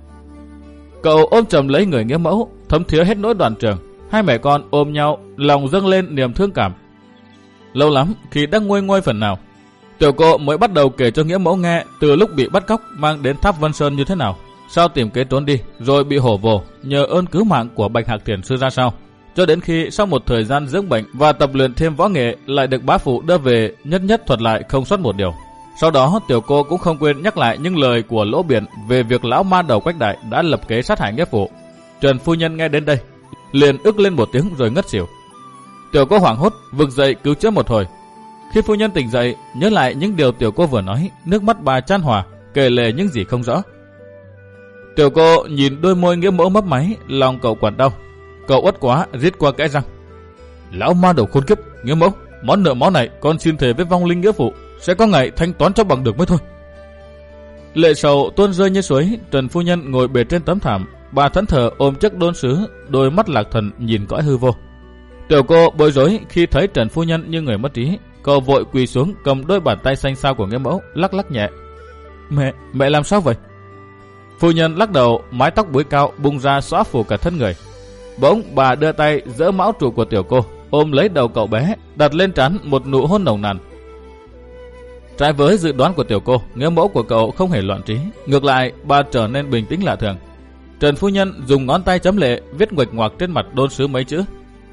Speaker 1: Cậu ôm chầm lấy người nghĩa mẫu, thấm thía hết nỗi đoàn trường. Hai mẹ con ôm nhau, lòng dâng lên niềm thương cảm. Lâu lắm khi đã nguôi ngoai phần nào, tiểu cô mới bắt đầu kể cho nghĩa mẫu nghe từ lúc bị bắt cóc mang đến Tháp Vân Sơn như thế nào, sao tìm kế trốn đi, rồi bị hổ vồ nhờ ơn cứu mạng của Bạch Hạc Thiền sư ra sao, cho đến khi sau một thời gian dưỡng bệnh và tập luyện thêm võ nghệ lại được bá phụ đưa về, nhất nhất thuật lại không sót một điều. Sau đó tiểu cô cũng không quên nhắc lại những lời của Lỗ Biển về việc lão ma đầu Quách Đại đã lập kế sát hại nghĩa phụ. Trần phu nhân nghe đến đây liền ức lên một tiếng rồi ngất xỉu. Tiểu cô hoảng hốt vực dậy cứu chữa một hồi. Khi phu nhân tỉnh dậy, nhớ lại những điều tiểu cô vừa nói, nước mắt bà chan hòa, kể lể những gì không rõ. Tiểu cô nhìn đôi môi nghĩa mẫu mấp máy, lòng cậu quặn đau. Cậu uất quá rít qua kẽ răng: "Lão ma đầu khốn kiếp, nghĩa mẫu, món nợ máu này con xin thề với vong linh nghĩa phụ sẽ có ngày thanh toán cho bằng được mới thôi." Lệ sầu tuôn rơi như suối. Trần phu nhân ngồi bệt trên tấm thảm, bà thẫn thờ ôm chiếc đôn sứ, đôi mắt lạc thần nhìn cõi hư vô. Tiểu cô bối rối khi thấy Trần phu nhân như người mất trí. Cậu vội quỳ xuống cầm đôi bàn tay xanh xao của nghĩa mẫu, lắc lắc nhẹ: "Mẹ, mẹ làm sao vậy?" Phu nhân lắc đầu, mái tóc búi cao bung ra xõa phủ cả thân người. Bỗng bà đưa tay giỡ mão trụ của tiểu cô, ôm lấy đầu cậu bé, đặt lên trán một nụ hôn nồng nàn. Trái với dự đoán của tiểu cô, nghĩa mẫu của cậu không hề loạn trí, ngược lại bà trở nên bình tĩnh lạ thường. Trần phu nhân dùng ngón tay chấm lệ viết nguệch ngoạc trên mặt đôn sứ mấy chữ: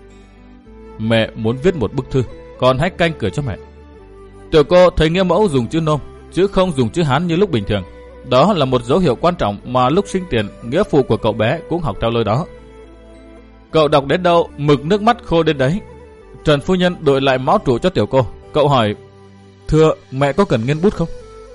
Speaker 1: "Mẹ muốn viết một bức thư, con hãy canh cửa cho mẹ." Tiểu cô thấy nghĩa mẫu dùng chữ nôm chứ không dùng chữ Hán như lúc bình thường. Đó là một dấu hiệu quan trọng mà lúc sinh tiền nghĩa phụ của cậu bé cũng học theo lối đó. Cậu đọc đến đâu mực nước mắt khô đến đấy. Trần phu nhân đội lại mão trụ cho tiểu cô. Cậu hỏi: "Thưa mẹ có cần nghiên bút không?"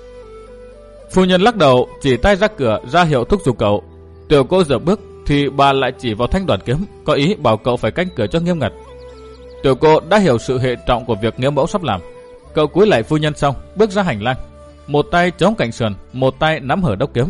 Speaker 1: Phu nhân lắc đầu, chỉ tay ra cửa ra hiệu thúc giục cậu. Tiểu cô dở bước thì bà lại chỉ vào thanh đoàn kiếm, có ý bảo cậu phải canh cửa cho nghiêm ngặt. Tiểu cô đã hiểu sự hệ trọng của việc nghĩa mẫu sắp làm. Cậu cúi lại phu nhân xong bước ra hành lang, một tay chống cạnh sườn, một tay nắm hở đốc kiếm.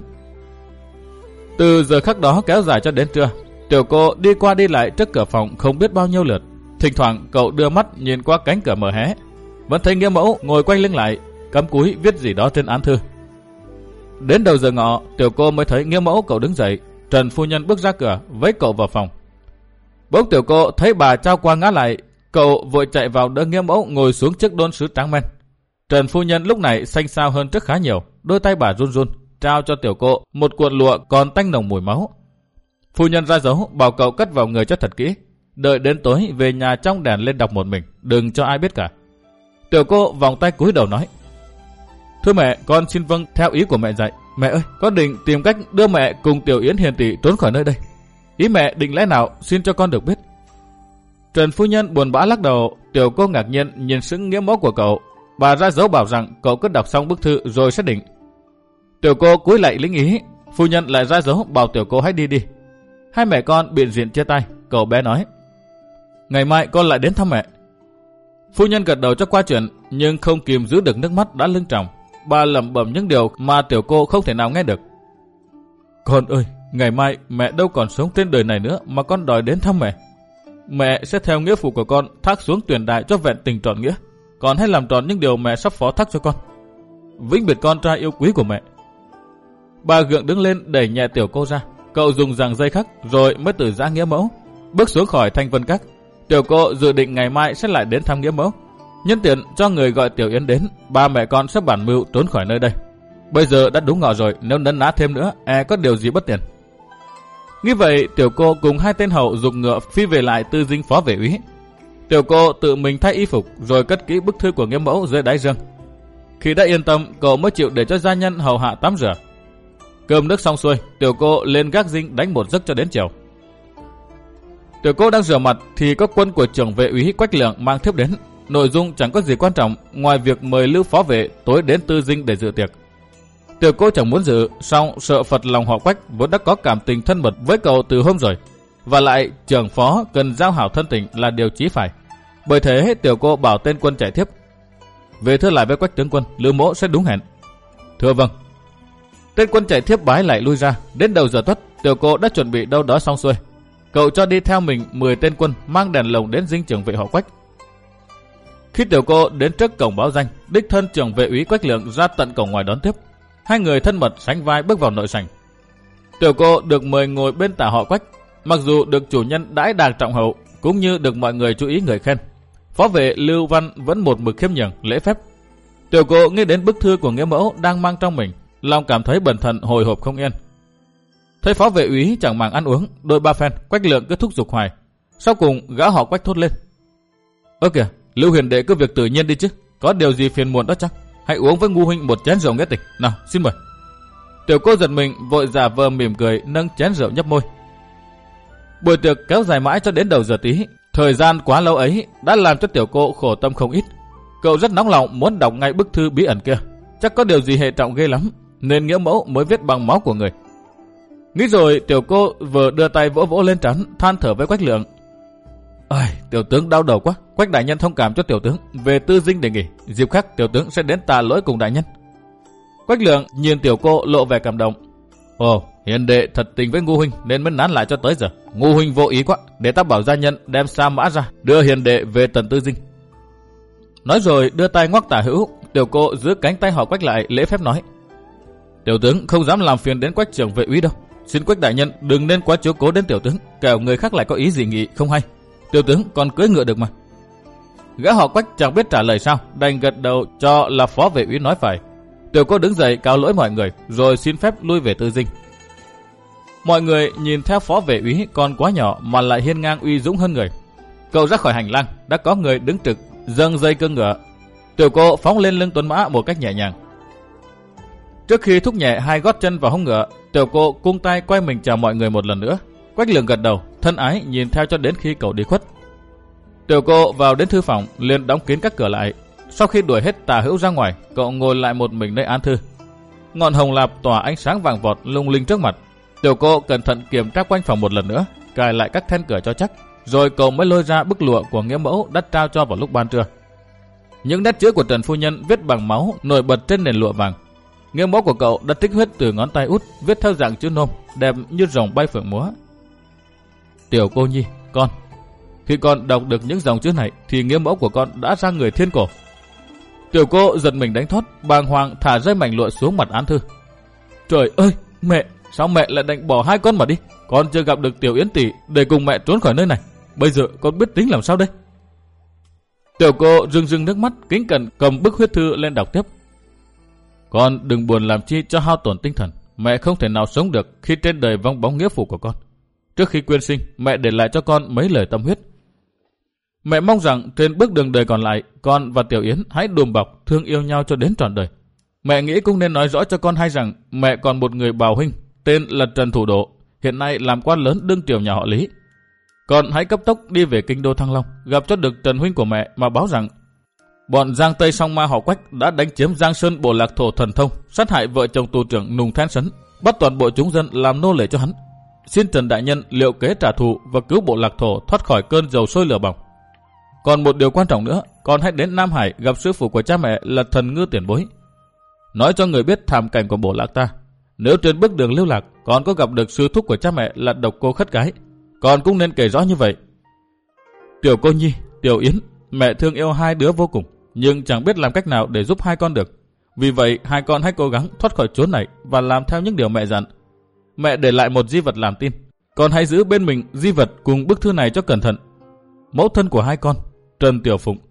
Speaker 1: Từ giờ khắc đó kéo dài cho đến trưa, tiểu cô đi qua đi lại trước cửa phòng không biết bao nhiêu lượt. Thỉnh thoảng cậu đưa mắt nhìn qua cánh cửa mở hé, vẫn thấy nghĩa mẫu ngồi quay lưng lại, cắm cúi viết gì đó trên án thư. Đến đầu giờ ngọ, tiểu cô mới thấy nghĩa mẫu cậu đứng dậy. Trần phu nhân bước ra cửa với cậu vào phòng. Bỗng tiểu cô thấy bà trao qua ngã lại, cậu vội chạy vào đỡ nghĩa mẫu ngồi xuống chiếc đôn sứ trắng men. Trần phu nhân lúc này xanh xao hơn trước khá nhiều, đôi tay bà run run, trao cho tiểu cô một cuộn lụa còn tanh nồng mùi máu. Phu nhân ra dấu bảo cậu cất vào người cho thật kỹ, đợi đến tối về nhà trong đèn lên đọc một mình, đừng cho ai biết cả. Tiểu cô vòng tay cúi đầu nói: "Thưa mẹ, con xin vâng theo ý của mẹ dạy. Mẹ ơi, con định tìm cách đưa mẹ cùng Tiểu Yến hiền tỷ trốn khỏi nơi đây. Ý mẹ định lẽ nào xin cho con được biết." Trần phu nhân buồn bã lắc đầu. Tiểu cô ngạc nhiên nhìn sững nghĩa mẫu của cậu. Bà ra dấu bảo rằng cậu cứ đọc xong bức thư rồi sẽ định. Tiểu cô cúi lại lĩnh ý. Phu nhân lại ra dấu bảo tiểu cô hãy đi đi. Hai mẹ con biện diện chia tay. Cậu bé nói: "Ngày mai con lại đến thăm mẹ." Phu nhân gật đầu cho qua chuyện, nhưng không kìm giữ được nước mắt đã lưng tròng. Bà lẩm bẩm những điều mà tiểu cô không thể nào nghe được. "Con ơi, ngày mai mẹ đâu còn sống trên đời này nữa mà con đòi đến thăm mẹ. mẹ sẽ theo nghĩa phụ của con thác xuống tuyển đại cho vẹn tình trọn nghĩa. Con hãy làm tròn những điều mẹ sắp phó thác cho con. Vĩnh biệt con trai yêu quý của mẹ. Bà gượng đứng lên đẩy nhẹ tiểu cô ra. Cậu dùng giằng dây khắc rồi mới từ giã nghĩa mẫu bước xuống khỏi Thanh Vân Các. Tiểu cô dự định ngày mai sẽ lại đến thăm nghĩa mẫu. Nhân tiện cho người gọi Tiểu Yến đến, ba mẹ con sẽ bản mưu trốn khỏi nơi đây. Bây giờ đã đúng ngọ rồi, nếu nấn ná thêm nữa, e có điều gì bất tiện. Như vậy, tiểu cô cùng hai tên hậu dục ngựa phi về lại tư dinh phó vệ úy. Tiểu cô tự mình thay y phục rồi cất kỹ bức thư của nghĩa mẫu dưới đáy giường. Khi đã yên tâm, cậu mới chịu để cho gia nhân hầu hạ tắm rửa. Cơm nước xong xuôi, tiểu cô lên gác dinh đánh một giấc cho đến chiều. Tiểu cô đang rửa mặt thì có quân của trưởng vệ úy Quách Lượng mang thiếp đến. Nội dung chẳng có gì quan trọng ngoài việc mời Lưu phó vệ tối đến tư dinh để dự tiệc. Tiểu cô chẳng muốn dự, song sợ Phật lòng họ Quách vốn đã có cảm tình thân mật với cậu từ hôm rồi, và lại trưởng phó cần giao hảo thân tình là điều chí phải. Bởi thế tiểu cô bảo tên quân chạy thiếp: về thưa lại với Quách tướng quân, Lưu mỗ sẽ đúng hẹn. Thưa vâng. Tên quân chạy thiếp bái lại lui ra. Đến đầu giờ tuất, tiểu cô đã chuẩn bị đâu đó xong xuôi. Cậu cho đi theo mình mười tên quân mang đèn lồng đến dinh trưởng vệ họ Quách. Khi tiểu cô đến trước cổng báo danh, đích thân trưởng vệ úy Quách Lượng ra tận cổng ngoài đón tiếp. Hai người thân mật sánh vai bước vào nội sảnh. Tiểu cô được mời ngồi bên tả họ Quách. Mặc dù được chủ nhân đãi đạc trọng hậu, cũng như được mọi người chú ý ngợi khen, phó vệ Lưu Văn vẫn một mực khiêm nhường lễ phép. Tiểu cô nghĩ đến bức thư của nghĩa mẫu đang mang trong mình, lòng cảm thấy bần thần hồi hộp không yên. Thấy phó vệ úy chẳng màng ăn uống, đôi ba phen Quách Lượng cứ thúc giục hoài. Sau cùng gã họ Quách thốt lên: ơ kìa, Lưu hiền đệ cứ việc tự nhiên đi chứ, có điều gì phiền muộn đó chắc? Hãy uống với ngu huynh một chén rượu nghĩa tình. Nào, xin mời. Tiểu cô giật mình vội giả vờ mỉm cười nâng chén rượu nhấp môi. Buổi tiệc kéo dài mãi cho đến đầu giờ tí. Thời gian quá lâu ấy đã làm cho tiểu cô khổ tâm không ít. Cậu rất nóng lòng muốn đọc ngay bức thư bí ẩn kia. Chắc có điều gì hệ trọng ghê lắm, nên nghĩa mẫu mới viết bằng máu của người. Nghĩ rồi tiểu cô vừa đưa tay vỗ vỗ lên trán, than thở với Quách Lượng: ơi, tiểu tướng đau đầu quá. Quách đại nhân thông cảm cho tiểu tướng, về tư dinh để nghỉ. Dịp khác tiểu tướng sẽ đến tạ lỗi cùng đại nhân. Quách Lượng nhìn tiểu cô lộ vẻ cảm động: ồ, hiền đệ thật tình với ngu huynh nên mới nán lại cho tới giờ. Ngu huynh vô ý quá, để ta bảo gia nhân đem sa mã ra đưa hiền đệ về tận tư dinh. Nói rồi đưa tay ngoắc tả hữu. Tiểu cô giữ cánh tay họ Quách lại lễ phép nói: tiểu tướng không dám làm phiền đến Quách trưởng vệ úy đâu. Xin Quách đại nhân đừng nên quá chiếu cố đến tiểu tướng, kẻo người khác lại có ý gì nghị không hay. Tiểu tướng còn cưỡi ngựa được mà. Gã họ Quách chẳng biết trả lời sao, đành gật đầu cho là phó vệ úy nói phải. Tiểu cô đứng dậy cáo lỗi mọi người rồi xin phép lui về tư dinh. Mọi người nhìn theo phó vệ úy còn quá nhỏ mà lại hiên ngang uy dũng hơn người. Cậu ra khỏi hành lang, đã có người đứng trực dâng dây cương ngựa. Tiểu cô phóng lên lưng tuấn mã một cách nhẹ nhàng. Trước khi thúc nhẹ hai gót chân vào hông ngựa, tiểu cô cung tay quay mình chào mọi người một lần nữa. Quách Lượng gật đầu, thân ái nhìn theo cho đến khi cậu đi khuất. Tiểu cô vào đến thư phòng, liền đóng kín các cửa lại. Sau khi đuổi hết tà hữu ra ngoài, cậu ngồi lại một mình nơi án thư. Ngọn hồng lạp tỏa ánh sáng vàng vọt lung linh trước mặt. Tiểu cô cẩn thận kiểm tra quanh phòng một lần nữa, cài lại các then cửa cho chắc, rồi cậu mới lôi ra bức lụa của nghĩa mẫu đã trao cho vào lúc ban trưa. Những nét chữ của Trần phu nhân viết bằng máu nổi bật trên nền lụa vàng. Nghĩa mẫu của cậu đã tích huyết từ ngón tay út, viết theo dạng chữ nôm, đẹp như rồng bay phượng múa. Tiểu cô nhi, con. Khi con đọc được những dòng chữ này thì nghĩa mẫu của con đã ra người thiên cổ. Tiểu cô giật mình đánh thoát, bàng hoàng thả rơi mảnh lụa xuống mặt án thư. Trời ơi, mẹ, sao mẹ lại định bỏ hai con mà đi? Con chưa gặp được Tiểu Yến tỷ để cùng mẹ trốn khỏi nơi này. Bây giờ con biết tính làm sao đây? Tiểu cô rưng rưng nước mắt, kính cẩn cầm bức huyết thư lên đọc tiếp. Con đừng buồn làm chi cho hao tổn tinh thần. Mẹ không thể nào sống được khi trên đời vong bóng nghĩa phụ của con. Trước khi quyên sinh, mẹ để lại cho con mấy lời tâm huyết. Mẹ mong rằng trên bước đường đời còn lại, con và Tiểu Yến hãy đùm bọc, thương yêu nhau cho đến trọn đời. Mẹ nghĩ cũng nên nói rõ cho con hay rằng mẹ còn một người bào huynh tên là Trần Thủ Độ, hiện nay làm quan lớn đương triều nhà họ Lý. Con hãy cấp tốc đi về kinh đô Thăng Long, gặp cho được Trần huynh của mẹ mà báo rằng bọn Giang Tây Song Ma họ Quách đã đánh chiếm Giang Sơn bộ lạc thổ Thần Thông, sát hại vợ chồng tù trưởng Nùng Then Sấn, bắt toàn bộ chúng dân làm nô lệ cho hắn. Xin Trần đại nhân liệu kế trả thù và cứu bộ lạc thổ thoát khỏi cơn dầu sôi lửa bỏng. Còn một điều quan trọng nữa, con hãy đến Nam Hải gặp sư phụ của cha mẹ là Thần Ngư tiền bối. Nói cho người biết thảm cảnh của bộ lạc ta. Nếu trên bước đường lưu lạc, con có gặp được sư thúc của cha mẹ là Độc Cô Khất Cái, con cũng nên kể rõ như vậy. Tiểu cô nhi, Tiểu Yến, mẹ thương yêu hai đứa vô cùng, nhưng chẳng biết làm cách nào để giúp hai con được. Vì vậy hai con hãy cố gắng thoát khỏi chốn này và làm theo những điều mẹ dặn. Mẹ để lại một di vật làm tin, con hãy giữ bên mình di vật cùng bức thư này cho cẩn thận. Mẫu thân của hai con, Trần Tiểu Phụng.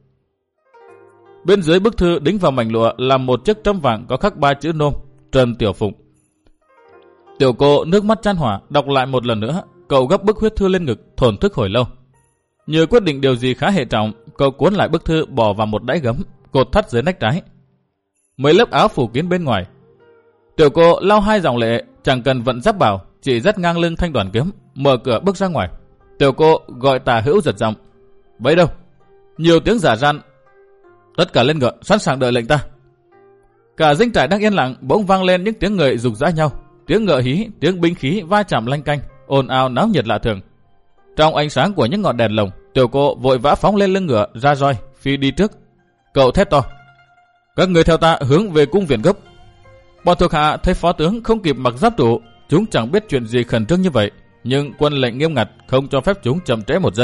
Speaker 1: Bên dưới bức thư đính vào mảnh lụa là một chiếc trâm vàng có khắc ba chữ nôm, Trần Tiểu Phụng. Tiểu cô nước mắt chan hòa đọc lại một lần nữa, cậu gấp bức huyết thư lên ngực, thổn thức hồi lâu. Như quyết định điều gì khá hệ trọng, cậu cuốn lại bức thư bỏ vào một đáy gấm, cột thắt dưới nách trái. Mấy lớp áo phủ kín bên ngoài. Tiểu cô lau hai dòng lệ, chẳng cần vận giáp bảo, chỉ dắt ngang lưng thanh đoàn kiếm, mở cửa bước ra ngoài. Tiểu cô gọi Tả Hữu giật giọng. Bấy đâu? Nhiều tiếng giả ran. Tất cả lên ngựa, sẵn sàng đợi lệnh ta. Cả dinh trại đang yên lặng, bỗng vang lên những tiếng người rục rã nhau, tiếng ngựa hí, tiếng binh khí va chạm lanh canh, ồn ào náo nhiệt lạ thường. Trong ánh sáng của những ngọn đèn lồng, tiểu cô vội vã phóng lên lưng ngựa, ra roi, phi đi trước. Cậu thét to. Các người theo ta hướng về cung viện gấp. Bọn thuộc hạ thấy phó tướng không kịp mặc giáp trụ, chúng chẳng biết chuyện gì khẩn trương như vậy, nhưng quân lệnh nghiêm ngặt không cho phép chúng chậm trễ một giây.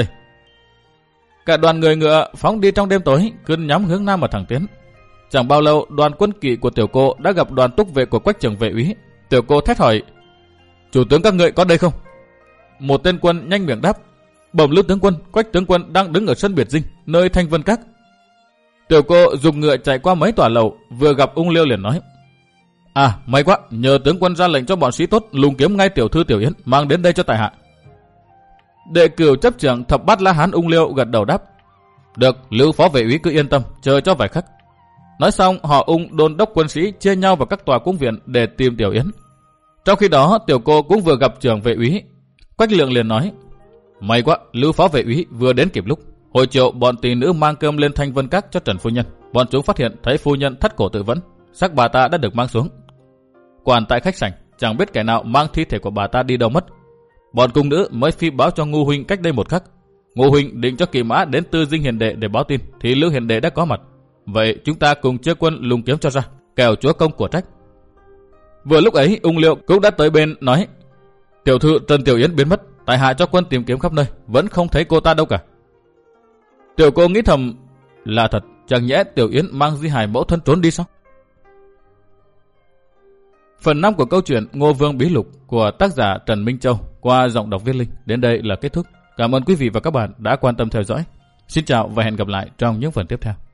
Speaker 1: Cả đoàn người ngựa phóng đi trong đêm tối, cứ nhắm hướng nam mà thẳng tiến. Chẳng bao lâu, đoàn quân kỵ của tiểu cô đã gặp đoàn túc vệ của Quách trưởng vệ úy. Tiểu cô thét hỏi: chủ tướng các ngươi có đây không? Một tên quân nhanh miệng đáp: bẩm Lữ tướng quân, Quách tướng quân đang đứng ở sân biệt dinh, nơi Thanh Vân Các. Tiểu cô dùng ngựa chạy qua mấy tòa lầu, vừa gặp Ung Liêu liền nói: à, may quá, nhờ tướng quân ra lệnh cho bọn sĩ tốt lùng kiếm ngay tiểu thư Tiểu Yến, mang đến đây cho tại hạ. Đệ cửu chấp trưởng thập bát La Hán Ung Liêu gật đầu đáp: được, Lưu phó vệ úy cứ yên tâm, chờ cho vài khắc. Nói xong, họ Ung đôn đốc quân sĩ chia nhau vào các tòa cung viện để tìm Tiểu Yến. Trong khi đó, tiểu cô cũng vừa gặp trưởng vệ úy. Quách Lượng liền nói: may quá, Lưu phó vệ úy vừa đến kịp lúc. Hồi chiều bọn tỷ nữ mang cơm lên Thanh Vân Các cho Trần phu nhân, bọn chúng phát hiện thấy phu nhân thắt cổ tự vẫn, xác bà ta đã được mang xuống. Quản tại khách sảnh, chẳng biết kẻ nào mang thi thể của bà ta đi đâu mất. Bọn cung nữ mới phi báo cho Ngô huynh cách đây một khắc. Ngô huynh định cho kỵ mã đến Tư Dinh Hiền Đệ để báo tin, thì Lữ Hiền Đệ đã có mặt. Vậy chúng ta cùng chia quân lùng kiếm cho ra, kẻo chúa công của trách. Vừa lúc ấy, Ung Liêu cũng đã tới bên nói: tiểu thư Trần Tiểu Yến biến mất, tại hạ cho quân tìm kiếm khắp nơi, vẫn không thấy cô ta đâu cả. Tiểu cô nghĩ thầm, là thật, chẳng nhẽ Tiểu Yến mang di hài mẫu thân trốn đi sao? Phần năm của câu chuyện Ngô Vương Bí Lục của tác giả Trần Minh Châu qua giọng đọc Viết Linh đến đây là kết thúc. Cảm ơn quý vị và các bạn đã quan tâm theo dõi. Xin chào và hẹn gặp lại trong những phần tiếp theo.